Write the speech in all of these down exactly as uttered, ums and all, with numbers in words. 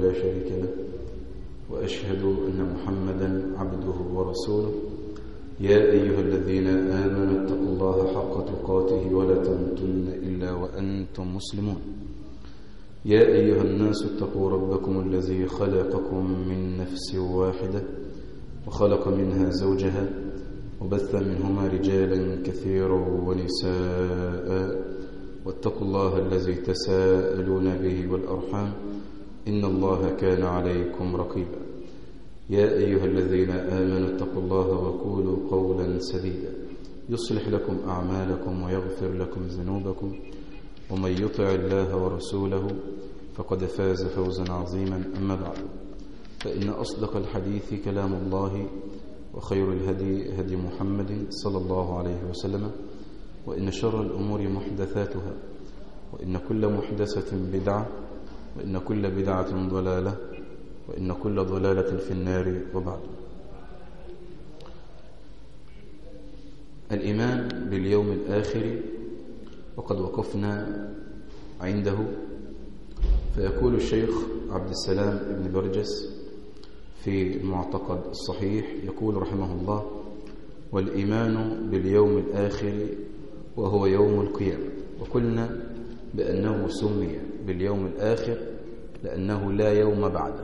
لا شريك له، وأشهد أن محمدا عبده ورسوله. يا أيها الذين آمنوا اتقوا الله حق تقاته ولا تموتن إلا وأنتم مسلمون. يا أيها الناس اتقوا ربكم الذي خلقكم من نفس واحدة وخلق منها زوجها وبث منهما رجالا كثيرا ونساء، واتقوا الله الذي تساءلون به والأرحام إن الله كان عليكم رقيبا. يا أيها الذين آمنوا اتقوا الله وقولوا قولا سديدا يصلح لكم أعمالكم ويغفر لكم ذنوبكم، ومن يطع الله ورسوله فقد فاز فوزا عظيما. أما بعد، فإن أصدق الحديث كلام الله، وخير الهدي هدي محمد صلى الله عليه وسلم، وإن شر الأمور محدثاتها، وإن كل محدثة بدعة، وإن كل بدعة ضلالة، وإن كل ضلالة في النار. وبعد، الإيمان باليوم الآخر، وقد وقفنا عنده. فيقول الشيخ عبد السلام بن برجس في المعتقد الصحيح، يقول رحمه الله: والإيمان باليوم الآخر وهو يوم القيامة. وقلنا بأنه سمي باليوم الآخر لأنه لا يوم بعده،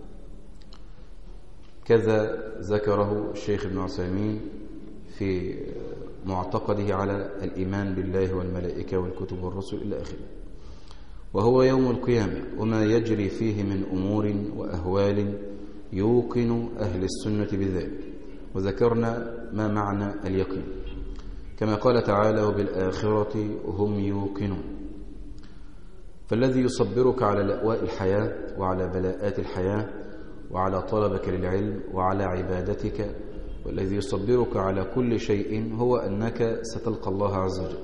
كذا ذكره الشيخ ابن عثيمين في معتقده على الإيمان بالله والملائكة والكتب والرسل إلى آخره. وهو يوم القيامة وما يجري فيه من أمور وأهوال يوقن أهل السنة بذلك. وذكرنا ما معنى اليقين، كما قال تعالى: وبالآخرة هم يوقنون. فالذي يصبرك على لأواء الحياة وعلى بلاءات الحياة وعلى طلبك للعلم وعلى عبادتك، والذي يصبرك على كل شيء هو أنك ستلقى الله عز وجل،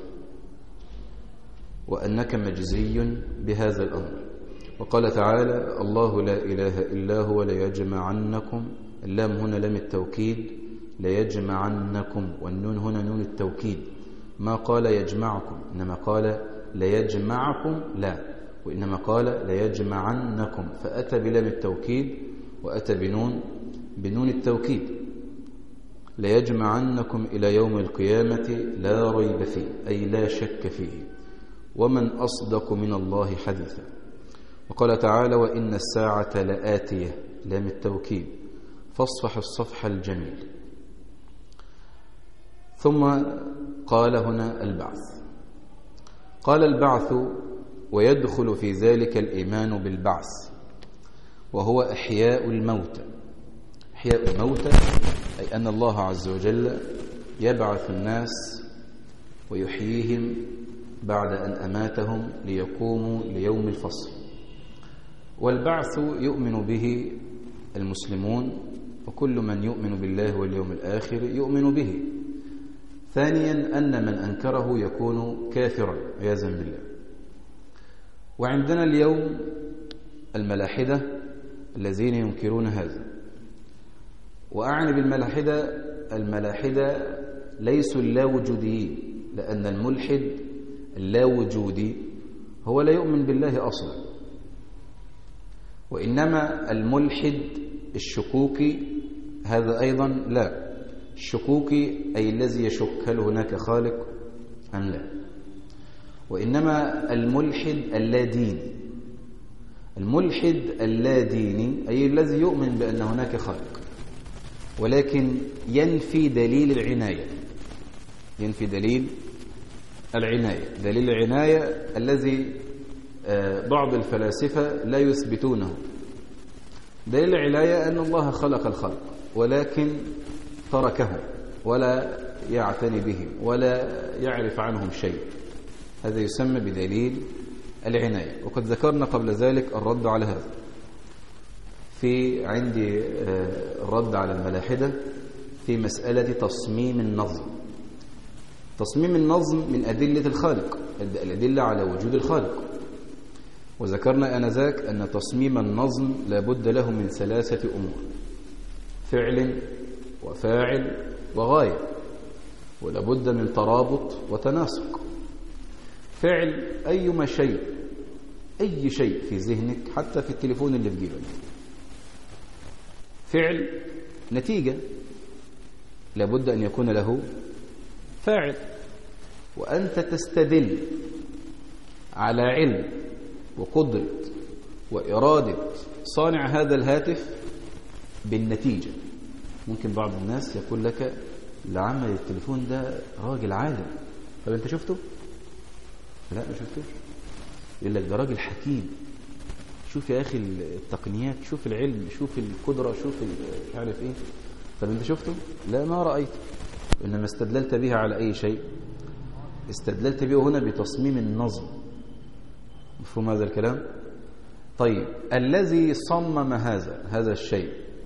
وأنك مجزي بهذا الأمر. وقال تعالى: الله لا إله إلا هو ليجمعنكم. اللام هنا لام التوكيد، ليجمعنكم، والنون هنا نون التوكيد. ما قال يجمعكم، إنما قال ليجمعكم، لا، وإنما قال ليجمعنكم، فأتى بلام التوكيد وأتى بنون بنون التوكيد. ليجمعنكم إلى يوم القيامة لا ريب فيه، أي لا شك فيه، ومن أصدق من الله حديثا. وقال تعالى: وإن الساعة لآتية، لام التوكيد، فاصفح الصفح الجميل. ثم قال هنا البعث. قال: البعث، ويدخل في ذلك الإيمان بالبعث، وهو إحياء الموتى. إحياء الموتى أي أن الله عز وجل يبعث الناس ويحييهم بعد أن أماتهم ليقوموا ليوم الفصل. والبعث يؤمن به المسلمون، وكل من يؤمن بالله واليوم الآخر يؤمن به. ثانيا، أن من أنكره يكون كافرا عياذا بالله. وعندنا اليوم الملاحدة الذين ينكرون هذا. وأعني بالملاحدة الملاحدة ليسوا اللاوجوديين، لأن الملحد اللاوجودي هو لا يؤمن بالله أصلا، وإنما الملحد الشكوكي هذا أيضا لا. الشكوكي أي الذي يشك هل هناك خالق أم لا. وإنما الملحد اللاديني، الملحد اللاديني أي الذي يؤمن بأن هناك خالق، ولكن ينفي دليل العناية، ينفي دليل العناية دليل العناية الذي بعض الفلاسفة لا يثبتونه. دليل العناية أن الله خلق الخلق ولكن تركهم ولا يعتني بهم ولا يعرف عنهم شيء، هذا يسمى بدليل العناية. وقد ذكرنا قبل ذلك الرد على هذا. في عندي الرد على الملاحدة في مسألة تصميم النظم. تصميم النظم من أدلة الخالق، الأدلة على وجود الخالق. وذكرنا آنذاك أن تصميم النظم لابد له من ثلاثة أمور: فعل وفاعل وغاية، ولابد من ترابط وتناسق. فعل أيما شيء أي شيء في ذهنك حتى في التليفون اللي في جيبك، فعل نتيجة لابد أن يكون له فاعل، وأنت تستدل على علم وقدرة وإرادة صانع هذا الهاتف بالنتيجة. ممكن بعض الناس يقول لك اللي عمل التليفون ده راجل عالم، طب أنت شفته؟ لا ما شفتوش. يقول لك ده راجل حكيم، شوف يا أخي التقنيات، شوف العلم، شوف القدرة، شوف مش عارف إيه. طب أنت شفته؟ لا ما رأيته. إنما استدللت بها على أي شيء؟ استدللت به هنا بتصميم النظم. مفهوم هذا الكلام؟ طيب الذي صمم هذا هذا الشيء،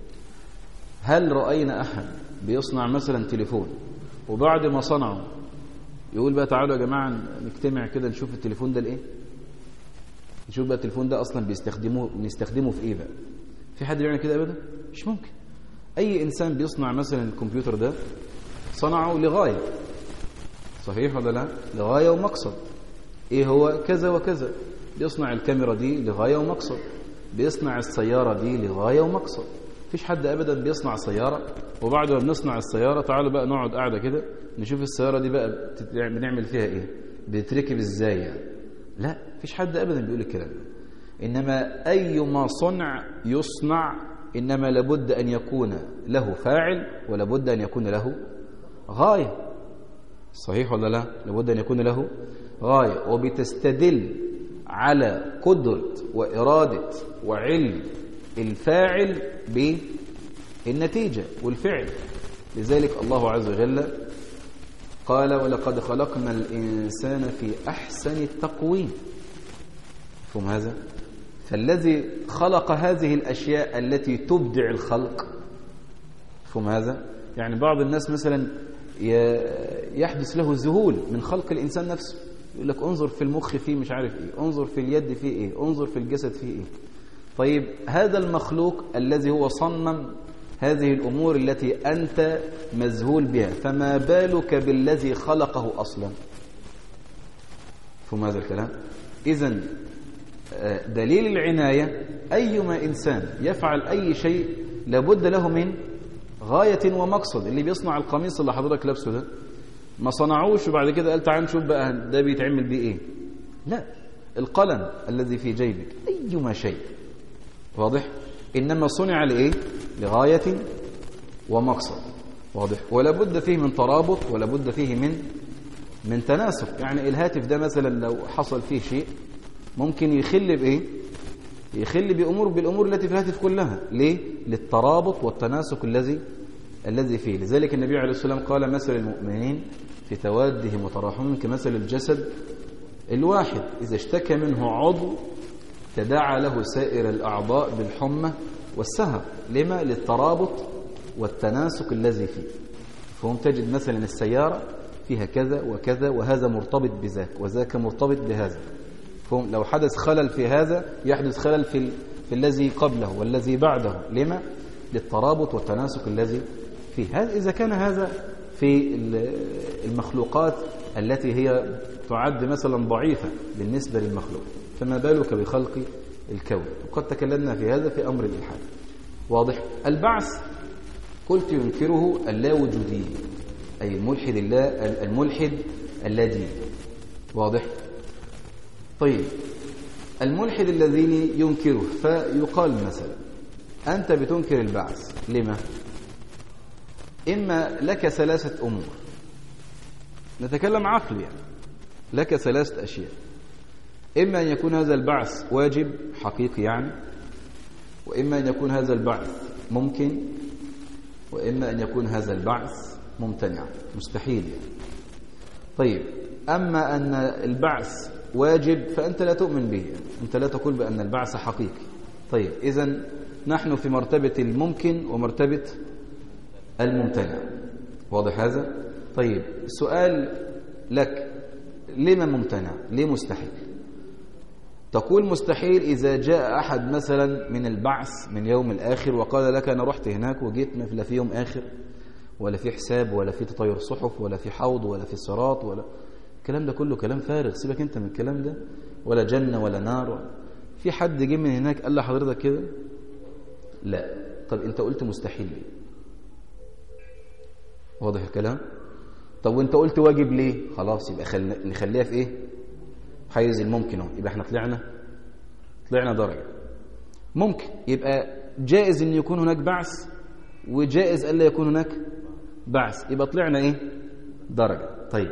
هل رأينا أحد بيصنع مثلا تليفون وبعد ما صنعه يقول بقى تعالوا يا جماعة نجتمع كده نشوف التليفون ده لإيه؟ نشوف بقى التليفون ده أصلا بيستخدموه بنستخدمه في إيه بقى؟ في حد بيعمل كده أبدا؟ مش ممكن. أي إنسان بيصنع مثلا الكمبيوتر ده صنعه لغاية، صحيح ولا لا؟ لغاية ومقصد. إيه هو؟ كذا وكذا. بيصنع الكاميرا دي لغاية ومقصد، بيصنع السيارة دي لغاية ومقصد. مفيش حد أبدا بيصنع سيارة وبعد ما بنصنع السيارة تعالوا بقى نقعد قاعدة كده نشوف السيارة دي بقى بنعمل فيها إيه، بتركب إزاي يعني. لا، مفيش حد أبدا بيقول الكلام ده. إنما أيما صنع يصنع إنما لابد أن يكون له فاعل ولابد أن يكون له غاية، صحيح ولا لا؟ لابد أن يكون له غاية، وبتستدل على قدرة وإرادة وعلم الفاعل بالنتيجة والفعل. لذلك الله عز وجل قال ولقد خلقنا الإنسان في أحسن التقويم. فهم هذا؟ فالذي خلق هذه الأشياء التي تبدع الخلق، فهم هذا؟ يعني بعض الناس مثلا يحدث له ذهول من خلق الإنسان نفسه، يقول لك انظر في المخ فيه مش عارف ايه، انظر في اليد فيه ايه، انظر في الجسد فيه ايه. طيب هذا المخلوق الذي هو صمم هذه الأمور التي أنت مذهول بها، فما بالك بالذي خلقه أصلا؟ فهم هذا الكلام؟ إذن دليل العناية أيما إنسان يفعل أي شيء لابد له من غاية ومقصد. اللي بيصنع القميص اللي حضرتك لابسه ده ما صنعوش وبعد كده قال تعال نشوف بقى ده بيتعمل بيه ايه. لا، القلم الذي في جيبك أيما شيء، واضح؟ إنما صنع لإيه؟ لغاية ومقصد، واضح؟ ولا بد فيه من ترابط ولا بد فيه من من تناسق. يعني الهاتف ده مثلا لو حصل فيه شيء ممكن يخل بإيه؟ يخل بأمور بالأمور التي في الهاتف كلها. ليه؟ للترابط والتناسق الذي الذي فيه. لذلك النبي عليه الصلاة والسلام قال مثل المؤمنين في توادهم وتراحمهم كمثل الجسد الواحد إذا اشتكى منه عضو تداعى له سائر الأعضاء بالحمى والسهر. لما؟ للترابط والتناسق الذي فيه. فهم تجد مثلا السيارة فيها كذا وكذا وهذا مرتبط بذاك وذاك مرتبط بهذا. فهم لو حدث خلل في هذا يحدث خلل في, ال... في الذي قبله والذي بعده. لما؟ للترابط والتناسق الذي فيه. هذا إذا كان هذا في المخلوقات التي هي تعد مثلا ضعيفة بالنسبة للمخلوق، فما بالك بخلق الكون. وقد تكلمنا في هذا في أمر الإلحاد، واضح؟ البعث قلت ينكره اللاوجودي، أي الملحد الله الملحد الذي، واضح؟ طيب الملحد الذي ينكره فيقال مثلا أنت بتنكر البعث لما؟ إما لك ثلاثة أمور، نتكلم عقل يعني، لك ثلاثة أشياء. إما أن يكون هذا البعث واجب حقيقي يعني، وإما أن يكون هذا البعث ممكن، وإما أن يكون هذا البعث ممتنع مستحيل يعني. طيب أما أن البعث واجب فأنت لا تؤمن به، أنت لا تقول بأن البعث حقيقي. طيب إذن نحن في مرتبة الممكن ومرتبة الممتنع، واضح هذا؟ طيب سؤال لك، لما ممتنع؟ ليه مستحيل؟ تقول مستحيل إذا جاء أحد مثلا من البعث من يوم الآخر وقال لك أنا رحت هناك وجيت لا في يوم آخر ولا في حساب ولا في تطير صحف ولا في حوض ولا في صراط ولا الكلام ده كله كلام فارغ. سيبك أنت من الكلام ده، ولا جنة ولا نار. في حد جه من هناك قال لحضرتك كده؟ لا. طب انت قلت مستحيل ليه؟ واضح الكلام؟ طب وانت قلت واجب ليه؟ خلاص يبقى خل... نخليها في ايه؟ حيز الممكن اهو. يبقى احنا طلعنا طلعنا درجة. ممكن يبقى جائز ان يكون هناك بعث، وجائز الا يكون هناك بعث، يبقى طلعنا ايه؟ درجة. طيب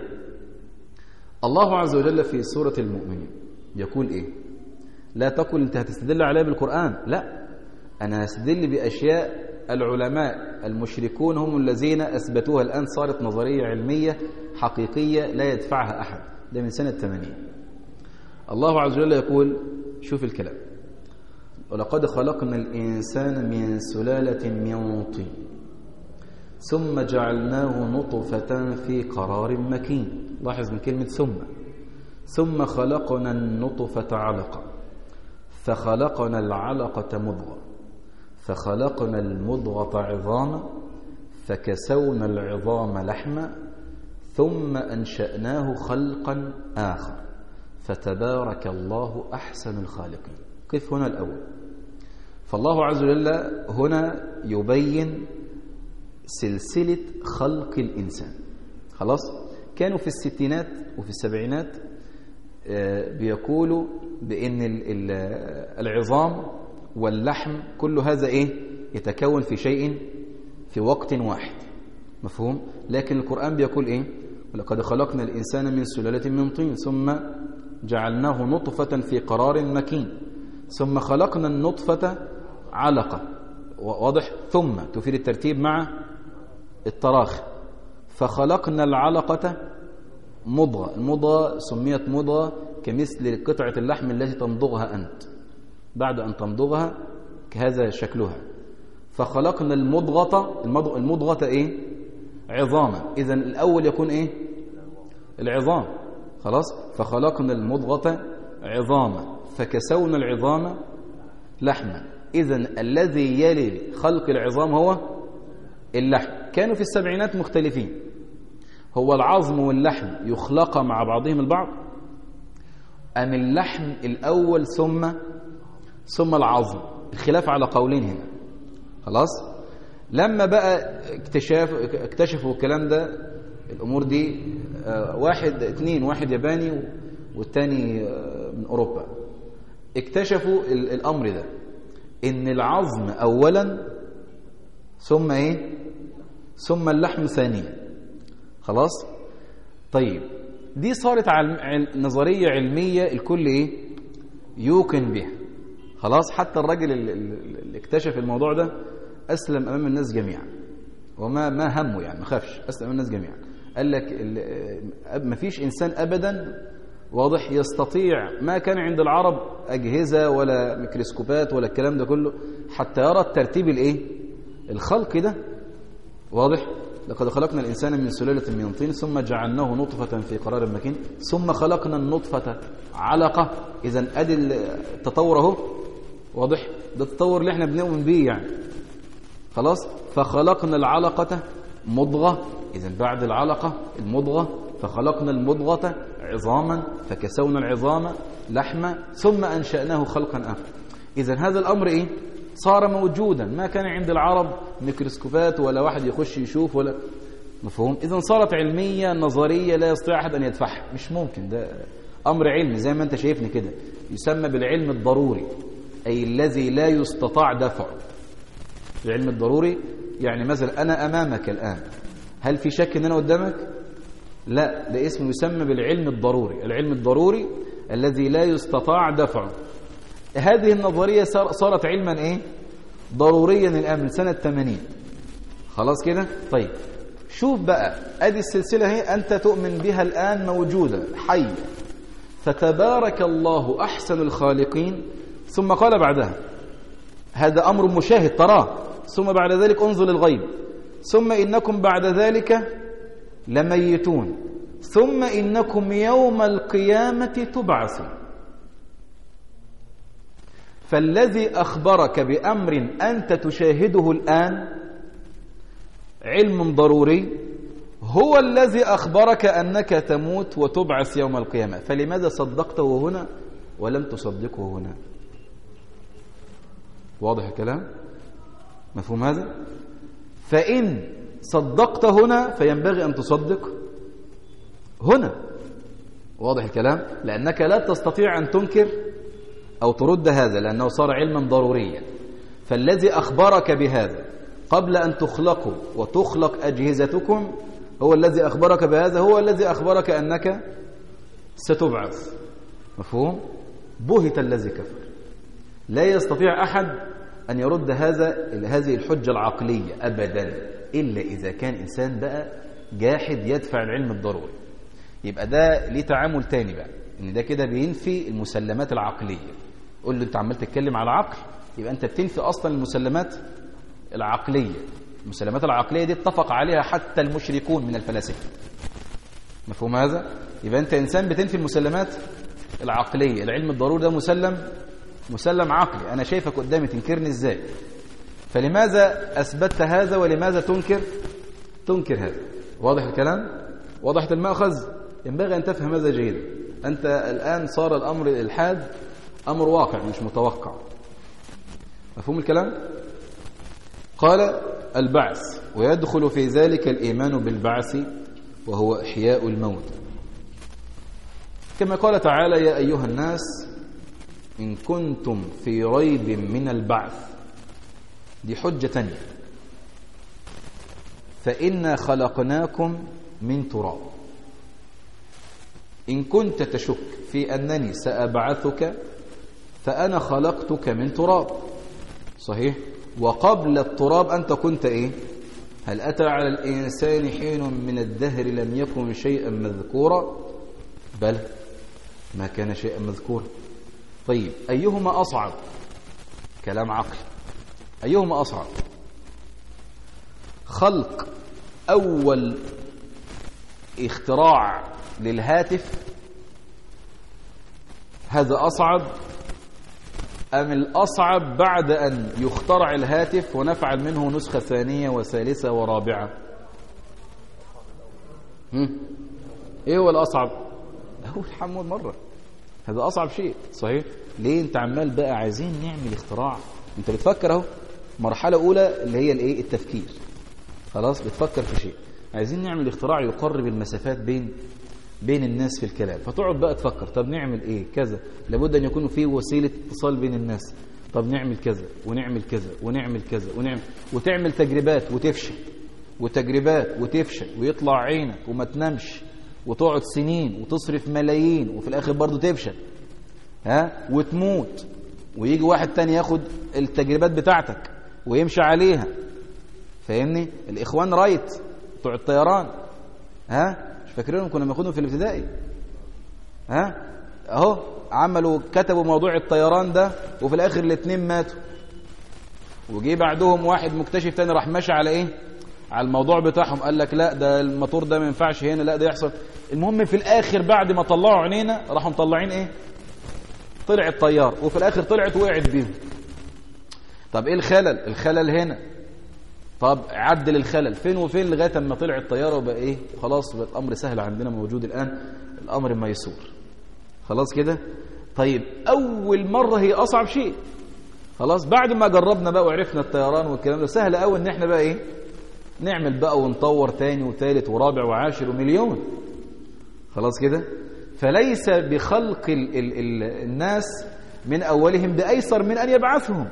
الله عز وجل في سورة المؤمنين يقول ايه؟ لا تقل انت هتستدل عليها بالقرآن، لا، انا هستدل باشياء العلماء المشركون هم الذين اثبتوها، الان صارت نظرية علمية حقيقية لا يدفعها احد. ده من سنة ثمانين. الله عز وجل يقول، شوف الكلام: ولقد خلقنا الإنسان من سلالة من طين ثم جعلناه نطفة في قرار مكين. لاحظ من كلمة ثم ثم خلقنا النطفة علقة فخلقنا العلقة مضغة فخلقنا المضغة عظاما فكسونا العظام لحما ثم أنشأناه خلقا آخر فتبارك الله أحسن الخالقين. قف هنا الأول. فالله عز وجل هنا يبين سلسلة خلق الإنسان. خلاص؟ كانوا في الستينات وفي السبعينات بيقولوا بأن العظام واللحم كل هذا إيه؟ يتكون في شيء في وقت واحد. مفهوم؟ لكن القرآن بيقول إيه؟ ولقد خلقنا الإنسان من سلالة من طين ثم جعلناه نطفة في قرار مكين ثم خلقنا النطفة علقة. واضح؟ ثم تفيد الترتيب مع التراخي. فخلقنا العلقة مضغة. المضغة سميت مضغة كمثل قطعة اللحم التي تمضغها أنت بعد أن تمضغها، كهذا شكلها. فخلقنا المضغة المضغة إيه؟ عظاما. إذن الأول يكون إيه؟ العظام. خلاص؟ فخلقنا المضغة عظاما فكسونا العظام لحما. إذن الذي يلي خلق العظام هو اللحم. كانوا في السبعينات مختلفين، هو العظم واللحم يخلق مع بعضهم البعض أم اللحم الأول ثم ثم العظم؟ الخلاف على قولين هنا. خلاص؟ لما بقى اكتشاف اكتشفوا الكلام ده، الأمور دي واحد اتنين واحد ياباني والتاني من أوروبا، اكتشفوا الأمر ده، إن العظم أولا ثم إيه؟ ثم اللحم ثانيا. خلاص؟ طيب دي صارت نظرية علمية الكل إيه؟ يوقن بها. خلاص؟ حتى الراجل اللي اكتشف الموضوع ده أسلم أمام الناس جميعا، وما ما همه يعني، ما خافش، أسلم أمام الناس جميعا. قال لك ما فيش إنسان أبدا واضح يستطيع، ما كان عند العرب أجهزة ولا ميكروسكوبات ولا الكلام ده كله حتى يرى الترتيب الإيه؟ الخلق ده. واضح؟ لقد خلقنا الإنسان من سلالة من طين ثم جعلناه نطفة في قرار مكين ثم خلقنا النطفة علقة. إذن أدي التطور أهو. واضح؟ ده التطور اللي احنا بنؤمن بيه يعني. خلاص؟ فخلقنا العلقة مضغة. إذن بعد العلقة المضغة. فخلقنا المضغة عظاما فكسونا العظام لحما ثم أنشأناه خلقا آخر. إذن هذا الأمر إيه؟ صار موجودا، ما كان عند العرب ميكروسكوبات ولا واحد يخش يشوف ولا. مفهوم؟ إذن صارت علمية نظرية لا يستطيع أحد أن يدفعها. مش ممكن، ده أمر علمي زي ما أنت شايفني كده، يسمى بالعلم الضروري، أي الذي لا يستطاع دفعه. العلم الضروري يعني مثلا أنا أمامك الآن، هل في شك أن أنا قدامك؟ لا، ده اسمه يسمى بالعلم الضروري. العلم الضروري الذي لا يستطاع دفعه. هذه النظرية صارت علما إيه؟ ضروريا الآن من سنة ثمانين. خلاص كده؟ طيب شوف بقى، أدي السلسلة هي أنت تؤمن بها الآن موجودة حية. فتبارك الله أحسن الخالقين. ثم قال بعدها، هذا أمر مشاهد تراه، ثم بعد ذلك انظر الغيب، ثم إنكم بعد ذلك لميتون ثم إنكم يوم القيامة تبعثون. فالذي أخبرك بأمر أنت تشاهده الآن علم ضروري هو الذي أخبرك أنك تموت وتبعث يوم القيامة. فلماذا صدقته هنا ولم تصدقه هنا؟ واضح الكلام؟ مفهوم هذا؟ فإن صدقت هنا فينبغي أن تصدق هنا. واضح الكلام؟ لأنك لا تستطيع أن تنكر أو ترد هذا لأنه صار علما ضروريا. فالذي أخبرك بهذا قبل أن تخلقوا وتخلق أجهزتكم هو الذي أخبرك بهذا، هو الذي أخبرك أنك ستبعث. مفهوم؟ بهت الذي كفر. لا يستطيع أحد أن يرد هذا هذه الحجة العقلية أبدا إلا إذا كان إنسان بقى جاحد يدفع العلم الضروري. يبقى ده ليه تعامل تاني بقى، إن ده كده بينفي المسلمات العقلية. قول له أنت عمال تتكلم على عقل، يبقى أنت بتنفي أصلا المسلمات العقلية. المسلمات العقلية دي اتفق عليها حتى المشركون من الفلاسفة. مفهوم هذا؟ يبقى أنت إنسان بتنفي المسلمات العقلية. العلم الضروري ده مسلم مسلم عقلي، أنا شايفك قدامي تنكرني إزاي؟ فلماذا أثبتت هذا ولماذا تنكر تنكر هذا؟ واضح الكلام؟ وضحت المأخذ؟ ينبغي أن تفهم هذا جيدا. أنت الآن صار الأمر الإلحاد أمر واقع مش متوقع. مفهوم الكلام؟ قال البعث، ويدخل في ذلك الإيمان بالبعث وهو إحياء الموت، كما قال تعالى يا أيها الناس إن كنتم في ريب من البعث. دي حجة تانية. فإنا خلقناكم من تراب. إن كنت تشك في أنني سأبعثك فأنا خلقتك من تراب. صحيح؟ وقبل التراب أنت كنت إيه؟ هل أتى على الإنسان حين من الدهر لم يكن شيئا مذكورا؟ بل ما كان شيئا مذكورا. طيب أيهما أصعب؟ كلام عقل. أيهما أصعب؟ خلق أول اختراع للهاتف هذا أصعب، أم الأصعب بعد أن يخترع الهاتف ونفعل منه نسخة ثانية وثالثة ورابعة؟ هم؟ إيه هو الأصعب؟ هو الحمول مرة. هذا أصعب شيء. صحيح؟ ليه أنت عمال بقى عايزين نعمل اختراع؟ أنت بتفكر أهو مرحلة أولى اللي هي الإيه؟ التفكير. خلاص بتفكر في شيء، عايزين نعمل اختراع يقرب المسافات بين بين الناس في الكلام. فتقعد بقى تفكر طب نعمل ايه كذا، لابد ان يكون في وسيله اتصال بين الناس. طب نعمل كذا ونعمل كذا ونعمل كذا ونعمل وتعمل تجربات وتفشل وتجربات وتفشل ويطلع عينك وما تنامش وتقعد سنين وتصرف ملايين وفي الاخر برضو تفشل، ها، وتموت ويجي واحد تاني ياخد التجربات بتاعتك ويمشي عليها. فاهمني؟ الاخوان رايت بتوع الطيران، ها، مش فاكرينهم كنا بناخدهم في الابتدائي؟ ها اهو عملوا كتبوا موضوع الطيران ده وفي الاخر الاثنين ماتوا. وجي بعدهم واحد مكتشف تاني راح ماشي على ايه؟ على الموضوع بتاعهم، قال لك لا ده الموتور ده ما ينفعش هنا، لا ده يحصل. المهم في الاخر بعد ما طلعوا عينينا راحوا مطلعين ايه؟ طلع الطيار، وفي الاخر طلعت وقعت بيهم. طب ايه الخلل؟ الخلل هنا. طب عدل الخلل فين وفين لغايه اما طلع الطياره وبقى ايه؟ خلاص بقى الامر سهل عندنا موجود الان، الامر ميسور. خلاص كده؟ طيب اول مره هي اصعب شيء. خلاص بعد ما جربنا بقى وعرفنا الطيران والكلام ده سهل قوي ان احنا بقى ايه؟ نعمل بقى ونطور تاني وثالث ورابع وعاشر ومليون. خلاص كده؟ فليس بخلق ال ال ال الناس من اولهم بايسر من ان يبعثهم.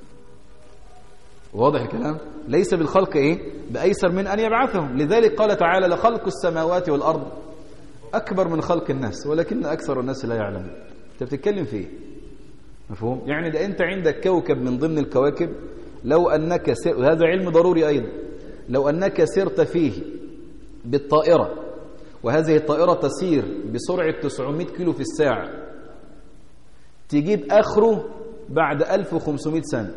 واضح الكلام؟ ليس بالخلق ايه؟ بايسر من ان يبعثهم. لذلك قال تعالى لخلق السماوات والارض اكبر من خلق الناس ولكن اكثر الناس لا يعلمون. انت بتتكلم في ايه؟ مفهوم؟ يعني ده انت عندك كوكب من ضمن الكواكب لو انك سر... هذا علم ضروري ايضا، لو انك سرت فيه بالطائره وهذه الطائره تسير بسرعه تسعمائة كيلو في الساعه تجيب اخره بعد ألف وخمسمائة سنه.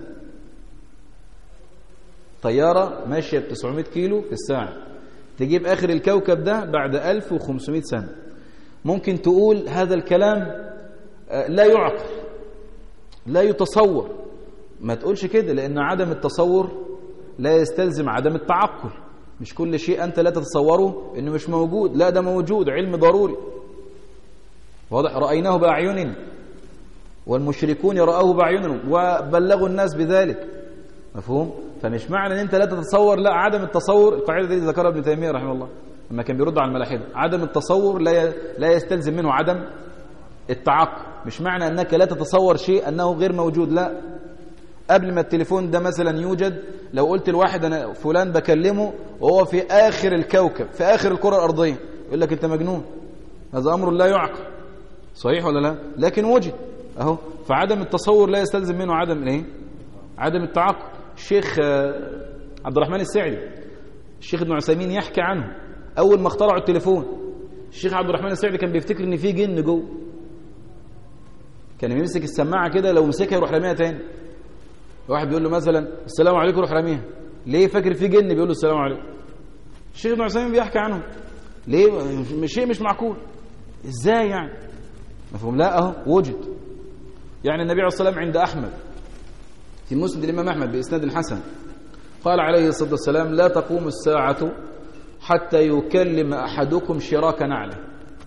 طيارة ماشية ب تسعمائة كيلو في الساعة تجيب آخر الكوكب ده بعد ألف وخمسمائة سنة. ممكن تقول هذا الكلام لا يعقل لا يتصور. ما تقولش كده، لأن عدم التصور لا يستلزم عدم التعقل. مش كل شيء أنت لا تتصوره إنه مش موجود، لا ده موجود، علم ضروري. واضح؟ رأيناه بأعيننا. والمشركون يرأوه بأعينهم وبلغوا الناس بذلك. مفهوم؟ فمش معنى ان انت لا تتصور، لا، عدم التصور. القاعده دي ذكرها ابن تيميه رحمه الله لما كان بيرد على الملاحده. عدم التصور لا لا يستلزم منه عدم التعقل. مش معنى انك لا تتصور شيء انه غير موجود، لا. قبل ما التليفون ده مثلا يوجد، لو قلت لواحد انا فلان بكلمه وهو في اخر الكوكب، في اخر الكره الارضيه، يقول لك انت مجنون، هذا امر لا يعقل. صحيح ولا لا؟ لكن وجد اهو. فعدم التصور لا يستلزم منه عدم الايه؟ عدم التعقل. الشيخ عبد الرحمن السعدي، الشيخ ابن عثيمين يحكي عنه اول ما اخترعوا التليفون. الشيخ عبد الرحمن السعدي كان بيفتكر ان في جن جوه، كان يمسك السماعه كده، لو مسكها يروح راميها تاني. واحد بيقول له مثلا السلام عليكم، يروح راميها. ليه؟ فاكر في جن بيقول له السلام عليكم. الشيخ ابن عثيمين بيحكي عنه. ليه؟ مش شيء مش معقول. ازاي يعني؟ مفهوم؟ لا، اهو وجد. يعني النبي عليه الصلاه والسلام عند احمد في مسند الامام احمد باسناد حسن قال عليه الصلاه والسلام: لا تقوم الساعه حتى يكلم احدكم شراك نعله.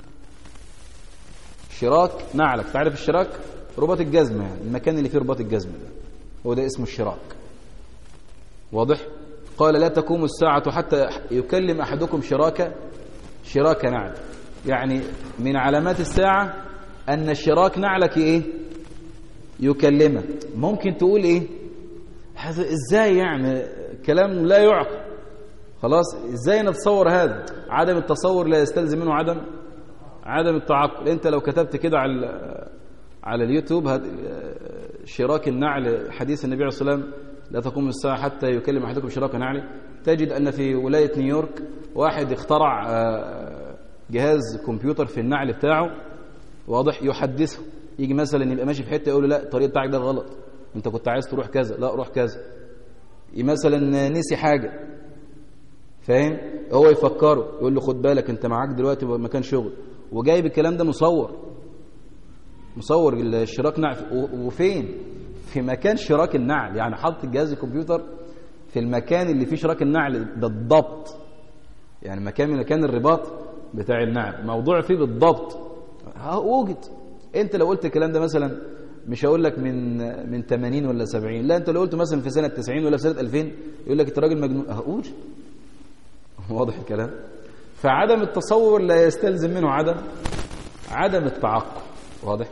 شراك نعلك، تعرف الشراك؟ رباط الجزمه، يعني المكان اللي فيه رباط الجزمه ده هو ده اسمه الشراك. واضح؟ قال: لا تقوم الساعه حتى يكلم احدكم شراك شراك نعل. يعني من علامات الساعه ان شراك نعلك ايه؟ يكلمك. ممكن تقول ايه؟ هذا ازاي يعني؟ كلام لا يعقل. خلاص، ازاي نتصور هذا؟ عدم التصور لا يستلزم منه عدم عدم التعقل. انت لو كتبت كده على على اليوتيوب شراك النعل، حديث النبي عليه الصلاه والسلام: لا تقوم الساعه حتى يكلم احدكم شراك نعل، تجد ان في ولايه نيويورك واحد اخترع جهاز كمبيوتر في النعل بتاعه. واضح؟ يحدثه. يجي مثلا يبقى ماشي في حته يقول له: لا، الطريق بتاعك ده غلط، انت كنت عايز تروح كذا، لا روح كذا. مثلا نسي حاجه، فاهم؟ هو يفكره، يقول له: خد بالك انت معاك دلوقتي مكان شغل، وجايب الكلام ده مصور مصور الشراك نعل. وفين؟ في مكان شراك النعل، يعني حط جهاز الكمبيوتر في المكان اللي فيه شراك النعل بالضبط، يعني مكان من مكان الرباط بتاع النعل موضوع فيه بالضبط. وجد. انت لو قلت الكلام ده مثلا، مش هقول لك من من ثمانين ولا سبعين، لا، انت لو قلته مثلا في سنه تسعين ولا في سنه ألفين يقول لك انت راجل مجنون. هقول واضح الكلام. فعدم التصور لا يستلزم منه عدم عدم التعقل. واضح؟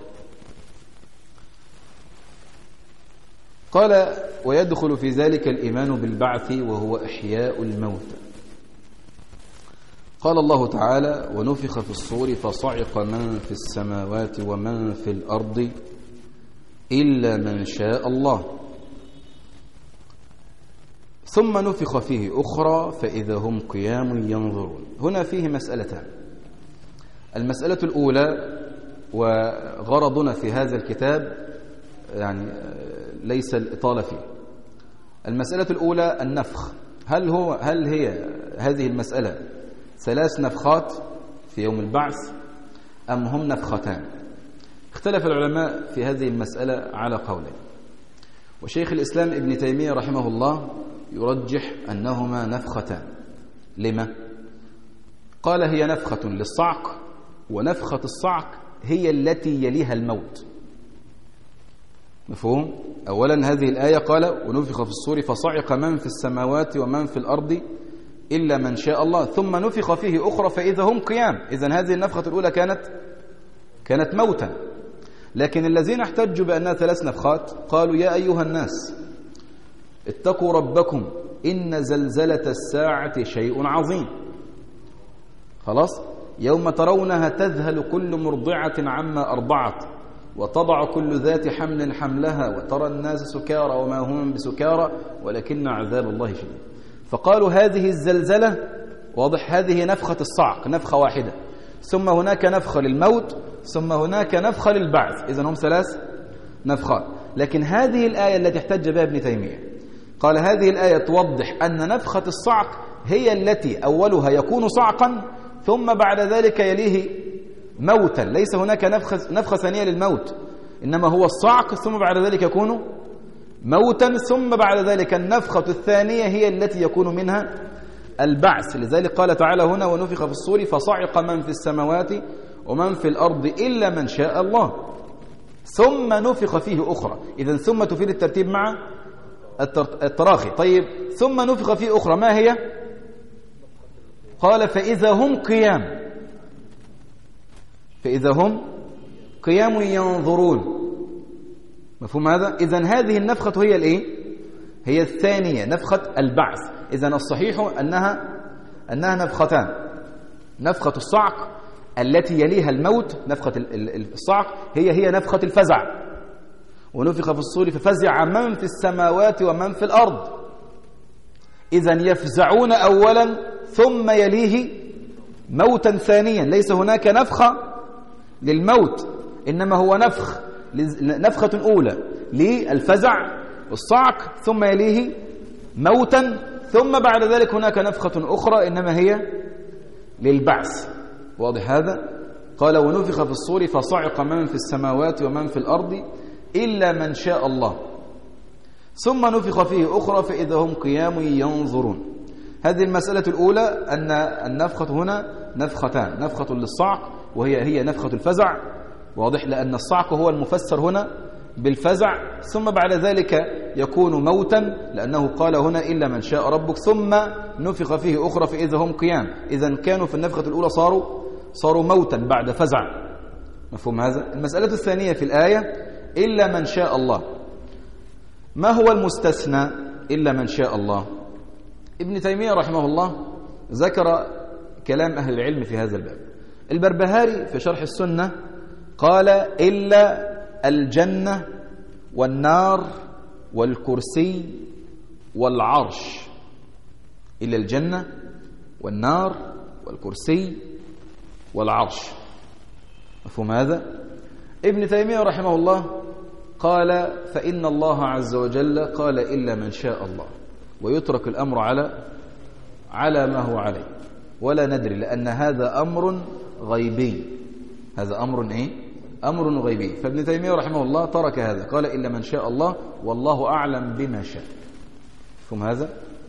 قال: ويدخل في ذلك الإيمان بالبعث وهو إحياء الموتى. قال الله تعالى: ونفخ في الصور فصعق من في السماوات ومن في الأرض إلا من شاء الله، ثم نفخ فيه أخرى فإذا هم قيام ينظرون. هنا فيه مسألتان. المسألة الأولى، وغرضنا في هذا الكتاب يعني ليس الإطالة فيه، المسألة الأولى النفخ. هل هو هل هي هذه المسألة ثلاث نفخات في يوم البعث أم هم نفختان؟ اختلف العلماء في هذه المسألة على قولين، وشيخ الإسلام ابن تيمية رحمه الله يرجح أنهما نفختان. لما؟ قال: هي نفخة للصعق، ونفخة الصعق هي التي يليها الموت. مفهوم؟ أولا هذه الآية قال: ونفخ في الصور فصعق من في السماوات ومن في الأرض إلا من شاء الله، ثم نفخ فيه أخرى فإذا هم قيام. إذن هذه النفخة الأولى كانت كانت موتا. لكن الذين احتجوا بأنها ثلاث نفخات قالوا: يا أيها الناس اتقوا ربكم إن زلزلة الساعة شيء عظيم. خلاص؟ يوم ترونها تذهل كل مرضعة عما أرضعت وتضع كل ذات حمل حملها وترى الناس سكارى وما هم بسكارى ولكن عذاب الله شديد. فقالوا هذه الزلزلة، واضح، هذه نفخة الصعق، نفخة واحدة، ثم هناك نفخة للموت، ثم هناك نفخة للبعث. إذن هم ثلاث نفخات. لكن هذه الآية التي احتج بها ابن تيمية قال: هذه الآية توضح أن نفخة الصعق هي التي أولها يكون صعقا ثم بعد ذلك يليه موتا. ليس هناك نفخة, نفخة ثانية للموت، إنما هو الصعق ثم بعد ذلك يكون موتا، ثم بعد ذلك النفخة الثانية هي التي يكون منها البعث. لذلك قال تعالى هنا: ونفخ في الصور فصعق من في السماوات ومن في الأرض إلا من شاء الله. ثم نفخ فيه أخرى. إذن ثم تفيد الترتيب مع التراخي. طيب ثم نفخ فيه أخرى ما هي؟ قال فإذا هم قيام، فإذا هم قيام ينظرون. مفهوم هذا؟ إذن هذه النفخة هي الإيه؟ هي الثانية، نفخة البعث. إذن الصحيح أنها أنها نفختان، نفخة الصعق التي يليها الموت، نفخة الصعق هي هي نفخة الفزع. ونفخ في الصور ففزع من في السماوات ومن في الأرض. إذن يفزعون أولا ثم يليه موتا ثانيا. ليس هناك نفخة للموت، إنما هو نفخ نفخة أولى للفزع والصعق ثم يليه موتا، ثم بعد ذلك هناك نفخة أخرى إنما هي للبعث. واضح هذا؟ قال ونفخ في الصور فصعق من في السماوات ومن في الأرض إلا من شاء الله ثم نفخ فيه أخرى فإذا هم قيام ينظرون. هذه المسألة الأولى أن النفخة هنا نفختان، نفخة للصعق وهي هي نفخة الفزع. واضح؟ لأن الصعق هو المفسر هنا بالفزع، ثم بعد ذلك يكون موتا لأنه قال هنا إلا من شاء ربك، ثم نفخ فيه أخرى فإذا هم قيام. إذن كانوا في النفخة الأولى صاروا صاروا موتا بعد فزع. مفهوم هذا؟ المسألة الثانية في الآية إلا من شاء الله. ما هو المستثنى إلا من شاء الله؟ ابن تيمية رحمه الله ذكر كلام أهل العلم في هذا الباب. البربهاري في شرح السنة قال إلا الجنة والنار والكرسي والعرش. إلا الجنة والنار والكرسي والعرش. مفهوم هذا؟ ابن تيمية رحمه الله قال فإن الله عز وجل قال إلا من شاء الله، ويترك الأمر على على ما هو عليه ولا ندري، لأن هذا أمر غيبي. هذا أمر إيه؟ أمر غيبي. فابن تيمية رحمه الله ترك هذا، قال إلا من شاء الله والله أعلم بما شاء. فهم هذا؟